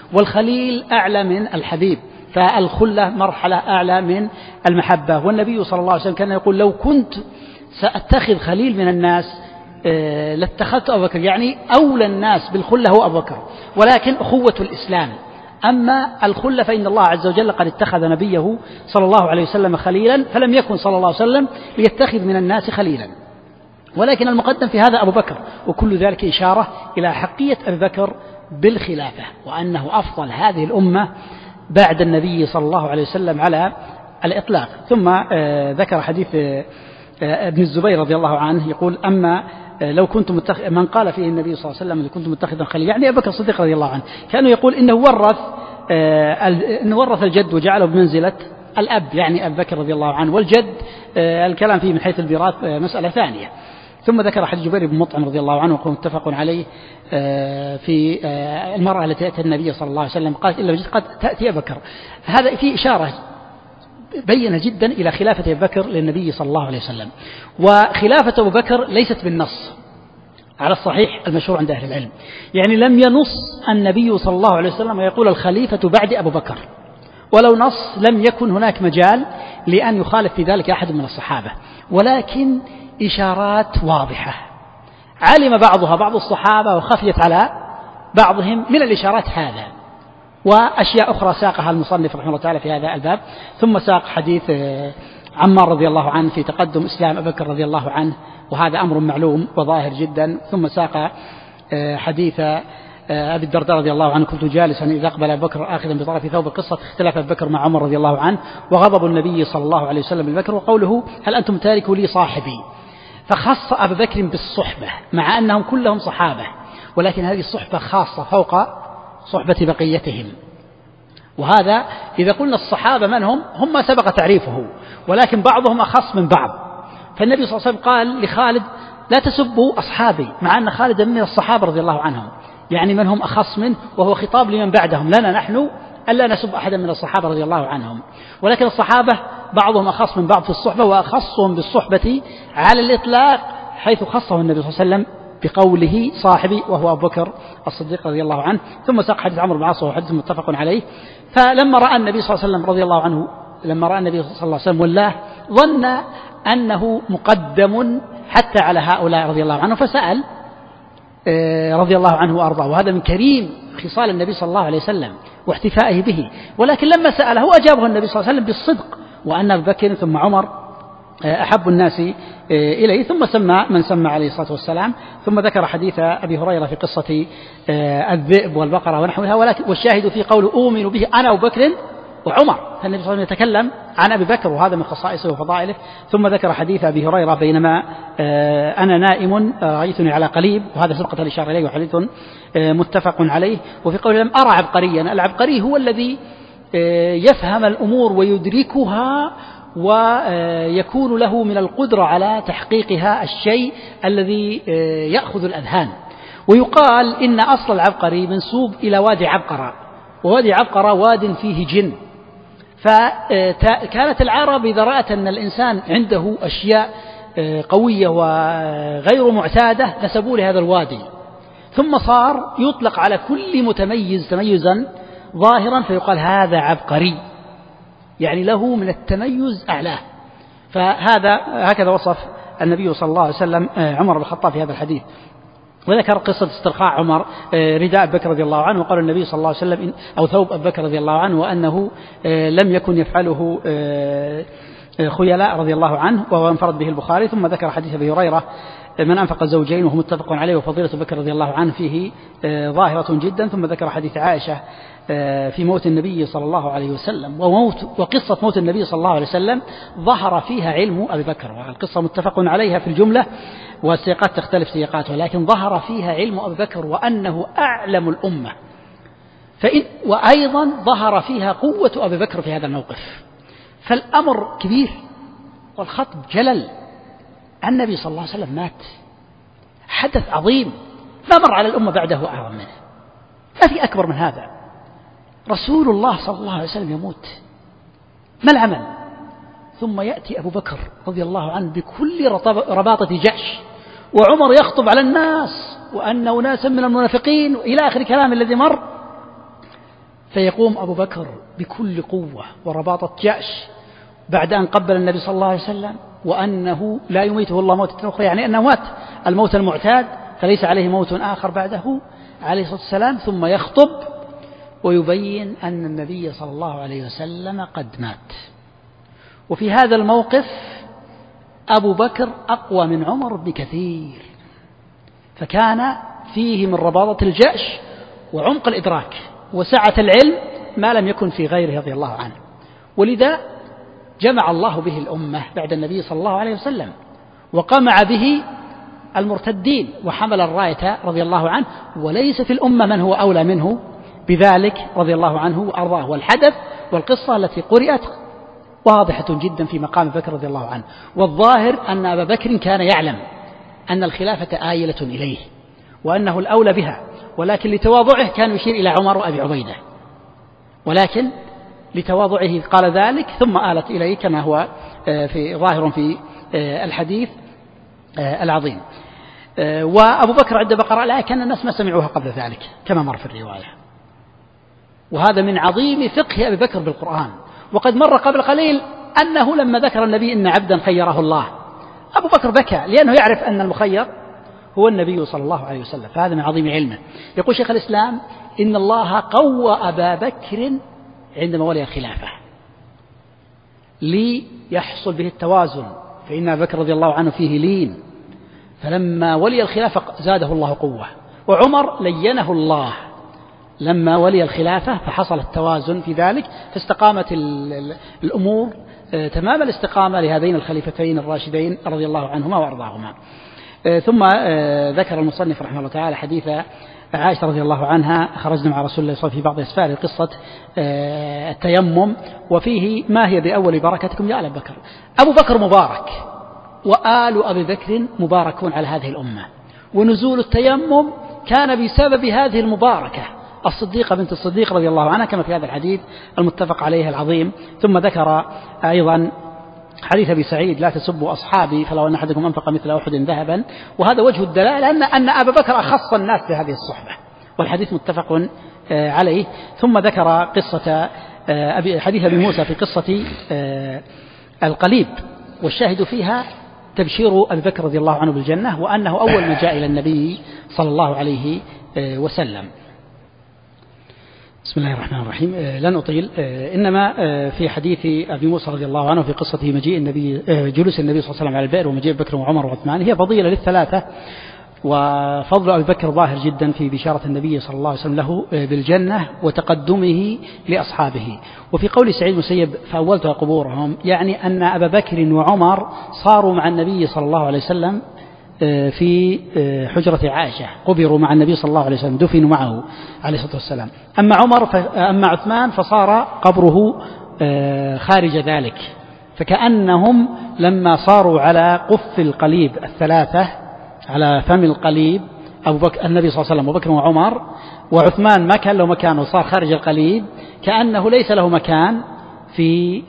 والخليل أعلى من الحبيب، فالخلة مرحلة أعلى من المحبة. والنبي صلى الله عليه وسلم كان يقول لو كنت سأتخذ خليل من الناس لاتخذت أبو بكر، يعني أولى الناس بالخلة هو أبو بكر، ولكن أخوة الإسلام. أما الخلة فإن الله عز وجل قد اتخذ نبيه صلى الله عليه وسلم خليلا، فلم يكن صلى الله عليه وسلم ليتخذ من الناس خليلا، ولكن المقدم في هذا أبو بكر. وكل ذلك إشارة إلى حقية أبي بكر بالخلافة، وأنه أفضل هذه الأمة بعد النبي صلى الله عليه وسلم على الإطلاق. ثم ذكر حديث ابن الزبير رضي الله عنه يقول أما لو كنت من قال فيه النبي صلى الله عليه وسلم لو كنت متخذا خليلا، يعني أبو بكر الصديق رضي الله عنه، كانوا يقول إنه ورث الجد وجعله بمنزلة الأب، يعني أبو بكر رضي الله عنه، والجد الكلام فيه من حيث الميراث مسألة ثانية. ثم ذكر حديث جبير بن مطعم رضي الله عنه وهو متفق عليه في المرأة التي أتت النبي صلى الله عليه وسلم قالت إلا وجدت قد تأتي أبو بكر. هذا فيه إشارة بينة جدا إلى خلافة أبي بكر للنبي صلى الله عليه وسلم. وخلافة أبو بكر ليست بالنص على الصحيح المشهور عند أهل العلم، يعني لم ينص النبي صلى الله عليه وسلم ويقول الخليفة بعد أبو بكر، ولو نص لم يكن هناك مجال لأن يخالف في ذلك أحد من الصحابة، ولكن إشارات واضحة علم بعض الصحابة وخفيت على بعضهم من الإشارات هذا، وأشياء أخرى ساقها المصنف رحمه الله تعالى في هذا الباب. ثم ساق حديث عمار رضي الله عنه في تقدم إسلام أبي بكر رضي الله عنه، وهذا أمر معلوم وظاهر جدا. ثم ساق حديث أبي الدرداء رضي الله عنه كنت جالسا إذا أقبل أبو بكر آخذا بطرف ثوب، قصة اختلاف أبي بكر مع عمر رضي الله عنه، وغضب النبي صلى الله عليه وسلم أبي بكر، وقوله هل أنتم تاركوا لي صاحبي، فخص أبا بكر بالصحبة مع أنهم كلهم صحابة، ولكن هذه الصحبة خاصة فوق صحبة بقيتهم. وهذا إذا قلنا الصحابة من هم ما سبق تعريفه، ولكن بعضهم أخص من بعض. فالنبي صلى الله عليه وسلم قال لخالد لا تسبوا أصحابي، مع أن خالد من الصحابة رضي الله عنهم، يعني من هم أخص منه، وهو خطاب لمن بعدهم، لنا نحن ألا نسب أحدا من الصحابة رضي الله عنهم. ولكن الصحابة بعضهم أخص من بعض في الصحبة، وأخصهم بالصحبة على الإطلاق حيث خصه النبي صلى الله عليه وسلم بقوله صاحبي، وهو أبو بكر الصديق رضي الله عنه. ثم ساق حديث عمرو بن العاص وهو حديث متفق عليه. فلما رأى النبي صلى الله عليه وسلم رضي الله عنه، لما رأى النبي صلى الله عليه وسلم ولاه، ظن أنه مقدم حتى على هؤلاء رضي الله عنه، فسأل رضي الله عنه وأرضاه. وهذا من كريم خصال النبي صلى الله عليه وسلم واحتفائه به. ولكن لما سأله أجابه النبي صلى الله عليه وسلم بالصدق، وأن أبو بكر ثم عمر أحب الناس إليه، ثم سمى من سمى عليه الصلاة والسلام. ثم ذكر حديث أبي هريرة في قصة الذئب والبقرة ونحوها، ولكن والشاهد في قوله أؤمن به أنا أبو بكر وعمر، فالنبي صلى الله عليه وسلم يتكلم عن أبي بكر، وهذا من خصائصه وفضائله. ثم ذكر حديث أبي هريرة بينما أنا نائم رأيتني على قليب، وهذا سبقت الإشارة إليه وحديث متفق عليه. وفي قوله لم أرى عبقريا، العبقري هو الذي يفهم الأمور ويدركها ويكون له من القدرة على تحقيقها الشيء الذي يأخذ الأذهان. ويقال إن أصل العبقري منسوب إلى وادي عبقرة، ووادي عبقرة واد فيه جن، فكانت العرب إذا رأت أن الإنسان عنده أشياء قوية وغير معتادة نسبوا لهذا الوادي، ثم صار يطلق على كل متميز تميزا ظاهرا فيقال هذا عبقري، يعني له من التميز أعلاه. هكذا وصف النبي صلى الله عليه وسلم عمر بن الخطاب في هذا الحديث. وذكر قصة استرخاء عمر رداء أبي بكر رضي الله عنه، وقال النبي صلى الله عليه وسلم أو ثوب أبي بكر رضي الله عنه، وأنه لم يكن يفعله خيلاء رضي الله عنه، وهو انفرد به البخاري. ثم ذكر حديث أبي هريرة من أنفق الزوجين وهو متفق عليه، وفضيلة بكر رضي الله عنه فيه ظاهرة جدا. ثم ذكر حديث عائشة في موت النبي صلى الله عليه وسلم، وقصة موت النبي صلى الله عليه وسلم ظهر فيها علم أبي بكر، والقصة متفق عليها في الجملة، والسياقات تختلف سياقاتها، لكن ظهر فيها علم أبي بكر وأنه أعلم الأمة، وأيضا ظهر فيها قوة أبي بكر في هذا الموقف. فالأمر كبير والخطب جلل. النبي صلى الله عليه وسلم مات، حدث عظيم ما مر على الأمة بعده أعظم منه، ما في أكبر من هذا. رسول الله صلى الله عليه وسلم يموت، ما العمل؟ ثم يأتي أبو بكر رضي الله عنه بكل رباطة جأش، وعمر يخطب على الناس وأن أناسا من المنافقين إلى آخر كلام الذي مر. فيقوم أبو بكر بكل قوة ورباطة جأش بعد أن قبل النبي صلى الله عليه وسلم وأنه لا يميته الله موتة أخرى، يعني أنه مات الموت المعتاد فليس عليه موت آخر بعده عليه الصلاة والسلام، ثم يخطب ويبين أن النبي صلى الله عليه وسلم قد مات. وفي هذا الموقف أبو بكر أقوى من عمر بكثير، فكان فيه من رباطة الجأش وعمق الإدراك وسعة العلم ما لم يكن في غيره رضي الله عنه، ولذا جمع الله به الأمة بعد النبي صلى الله عليه وسلم وقمع به المرتدين وحمل الراية رضي الله عنه، وليس في الأمة من هو أولى منه بذلك رضي الله عنه وأرضاه. والحدث والقصة التي قرأت واضحة جدا في مقام بكر رضي الله عنه، والظاهر أن أبا بكر كان يعلم أن الخلافة آيلة إليه وأنه الأولى بها، ولكن لتواضعه كان يشير إلى عمر وأبي عبيدة، ولكن لتواضعه قال ذلك ثم آلت إليه كما هو في ظاهر في الحديث العظيم. وأبو بكر عندما قرأ الآية كان الناس ما سمعوها قبل ذلك كما مر في الرواية، وهذا من عظيم فقه أبي بكر بالقرآن. وقد مر قبل قليل أنه لما ذكر النبي إن عبدا خيره الله أبو بكر بكى لأنه يعرف أن المخير هو النبي صلى الله عليه وسلم، فهذا من عظيم علمه. يقول شيخ الإسلام إن الله قوى أبا بكر عندما ولي الخلافة ليحصل به التوازن، فإن أبا بكر رضي الله عنه فيه لين، فلما ولي الخلافة زاده الله قوة، وعمر لينه الله لما ولي الخلافة فحصل التوازن في ذلك، فاستقامت الأمور تمام الاستقامة لهذين الخليفتين الراشدين رضي الله عنهما وأرضاهما. ثم ذكر المصنف رحمه الله تعالى حديث عائشة رضي الله عنها: خرجنا مع رسول الله صلى الله عليه وسلم في بعض أسفاره قصة التيمم، وفيه ما هي بأول بركتكم يا آل بكر. أبو بكر مبارك وآل أبي بكر مباركون على هذه الأمة، ونزول التيمم كان بسبب هذه المباركة الصديقة بنت الصديق رضي الله عنها كما في هذا الحديث المتفق عليه العظيم. ثم ذكر أيضا حديث أبي سعيد: لا تسبوا أصحابي فلو أن أحدكم أنفق مثل أحد ذهبا، وهذا وجه الدلالة أن أبا بكر أخص الناس بهذه الصحبة، والحديث متفق عليه. ثم ذكر قصة حديث أبي موسى في قصة القليب، والشاهد فيها تبشير أبي بكر رضي الله عنه بالجنة، وأنه أول من جاء إلى النبي صلى الله عليه وسلم. بسم الله الرحمن الرحيم. لن أطيل، إنما في حديث أبي موسى رضي الله عنه في قصة مجيء النبي جلوس النبي صلى الله عليه وسلم على البئر ومجيء بكر وعمر وعثمان هي فضيلة للثلاثة، وفضل أبي بكر ظاهر جدا في بشارة النبي صلى الله عليه وسلم له بالجنة وتقدمه لأصحابه. وفي قول سعيد المسيب فأولتها قبورهم، يعني أن أبا بكر وعمر صاروا مع النبي صلى الله عليه وسلم في حجرة عائشة، قبروا مع النبي صلى الله عليه وسلم، دفنوا معه عليه الصلاة والسلام. أما عثمان فصار قبره خارج ذلك، فكأنهم لما صاروا على قف القليب الثلاثة على فم القليب النبي صلى الله عليه وسلم وبكر وعمر، وعثمان ما كان له مكان وصار خارج القليب، كأنه ليس له مكان في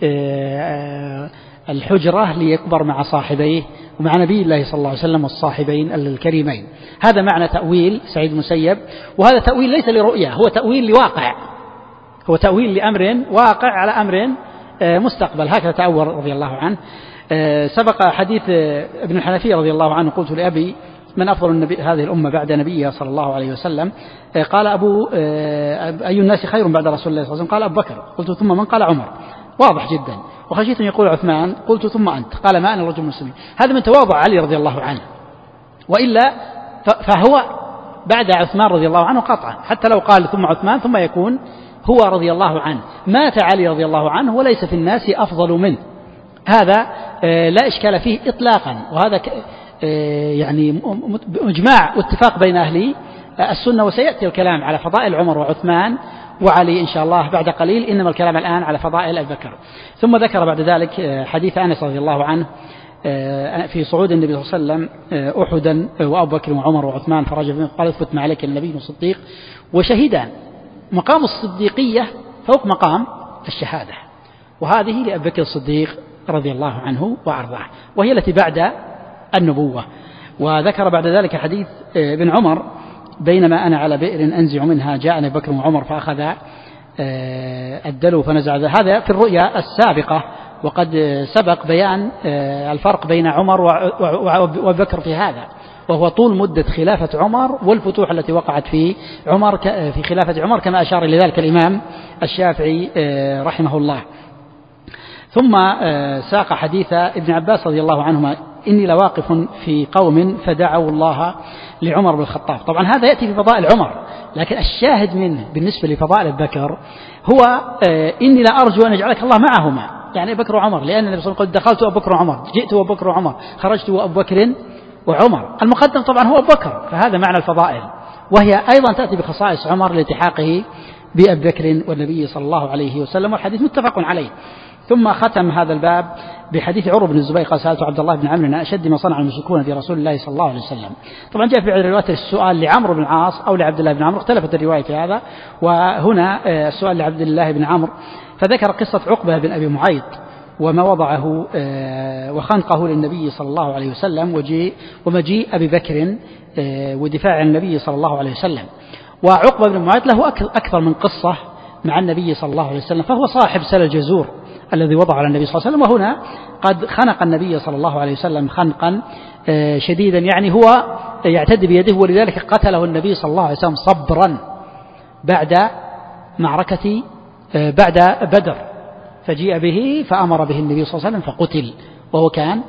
الحجرة ليكبر مع صاحبيه ومع نبي الله صلى الله عليه وسلم والصاحبين الكريمين. هذا معنى تأويل سعيد المسيب، وهذا تأويل ليس لرؤية، هو تأويل لواقع، هو تأويل لأمر واقع على أمر مستقبل، هكذا تأول رضي الله عنه. سبق حديث ابن الحنفية رضي الله عنه: قلت لأبي من أفضل النبي هذه الأمة بعد نبيها صلى الله عليه وسلم؟ قال أي الناس خير بعد رسول الله صلى الله عليه وسلم؟ قال أبو بكر. قلت ثم من؟ قال عمر. واضح جدا. وخشيت أن يقول عثمان، قلت ثم أنت؟ قال ما أنا رجل مسلم. هذا من تواضع علي رضي الله عنه، وإلا فهو بعد عثمان رضي الله عنه قطعا، حتى لو قال ثم عثمان ثم يكون هو رضي الله عنه. مات علي رضي الله عنه وليس في الناس أفضل منه، هذا لا إشكال فيه إطلاقا، وهذا يعني إجماع واتفاق بين أهل السنة. وسيأتي الكلام على فضائل عمر وعثمان وعلي إن شاء الله بعد قليل، إنما الكلام الآن على فضائل أبي بكر. ثم ذكر بعد ذلك حديث أنس رضي الله عنه في صعود النبي صلى الله عليه وسلم أحدا وأبو بكر وعمر وعثمان، فرجع قال اثبت ما عليك النبي الصديق وشهيدان. مقام الصديقية فوق مقام الشهادة، وهذه لأبي بكر الصديق رضي الله عنه وأرضاه، وهي التي بعد النبوة. وذكر بعد ذلك حديث ابن عمر: بينما أنا على بئر أنزع منها جاءني بكر وعمر فأخذ الدلو فنزع هذا في الرؤيا السابقة، وقد سبق بيان الفرق بين عمر وبكر في هذا، وهو طول مدة خلافة عمر والفتوح التي وقعت في عمر في خلافة عمر كما أشار إلى ذلك الإمام الشافعي رحمه الله. ثم ساق حديث ابن عباس رضي الله عنهما: إني لواقف في قوم فدعوا الله لعمر بن الخطاب. طبعا هذا يأتي في فضائل عمر، لكن الشاهد منه بالنسبة لفضائل أبي بكر هو إني لا أرجو أن يجعلك الله معهما، يعني أبي بكر وعمر، لأن النبي صلى الله عليه وسلم قال: دخلت أبو بكر وعمر، جئت أبو بكر وعمر، خرجت أبو بكر وعمر. المقدم طبعا هو أبو بكر، فهذا معنى الفضائل، وهي أيضا تأتي بخصائص عمر لالتحاقه بأبي بكر والنبي صلى الله عليه وسلم، والحديث متفق عليه. ثم ختم هذا الباب بحديث عروة بن الزبير قال: سألت عبد الله بن عمرو عن أشد ما صنع المشركون في رسول الله صلى الله عليه وسلم. طبعا جاء في الروايات السؤال لعمرو بن العاص أو لعبد الله بن عمرو، اختلفت الرواية في هذا، وهنا السؤال لعبد الله بن عمرو، فذكر قصة عقبة بن أبي معيط وما وضعه وخنقه للنبي صلى الله عليه وسلم ومجيء أبي بكر ودفاع عن النبي صلى الله عليه وسلم. وعقبة بن معيط له أكثر من قصة مع النبي صلى الله عليه وسلم، فهو صاحب سل الجزور الذي وضع على النبي صلى الله عليه وسلم، وهنا قد خنق النبي صلى الله عليه وسلم خنقا شديدا، يعني هو يعتد بيده، ولذلك قتله النبي صلى الله عليه وسلم صبرا بعد معركة بعد بدر، فجيء به فأمر به النبي صلى الله عليه وسلم فقتل، وهو كان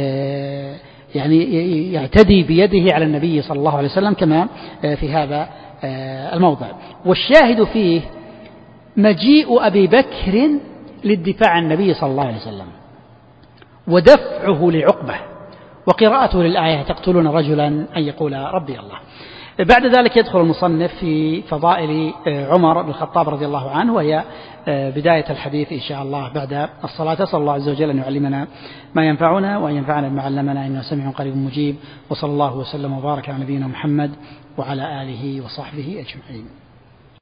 يعني يعتدي بيده على النبي صلى الله عليه وسلم كما في هذا الموضع. والشاهد فيه مجيء أبي بكر للدفاع عن النبي صلى الله عليه وسلم ودفعه لعقبة وقراءته للآية: تقتلون رجلا أن يقول ربي الله. بعد ذلك يدخل المصنف في فضائل عمر بن الخطاب رضي الله عنه، وهي بداية الحديث إن شاء الله بعد الصلاة. أسأل الله عز وجل أن يعلمنا ما ينفعنا وأن ينفعنا بما علمنا، إنه سميع قريب مجيب. وصلى الله وسلم وبارك على نبينا محمد وعلى آله وصحبه أجمعين.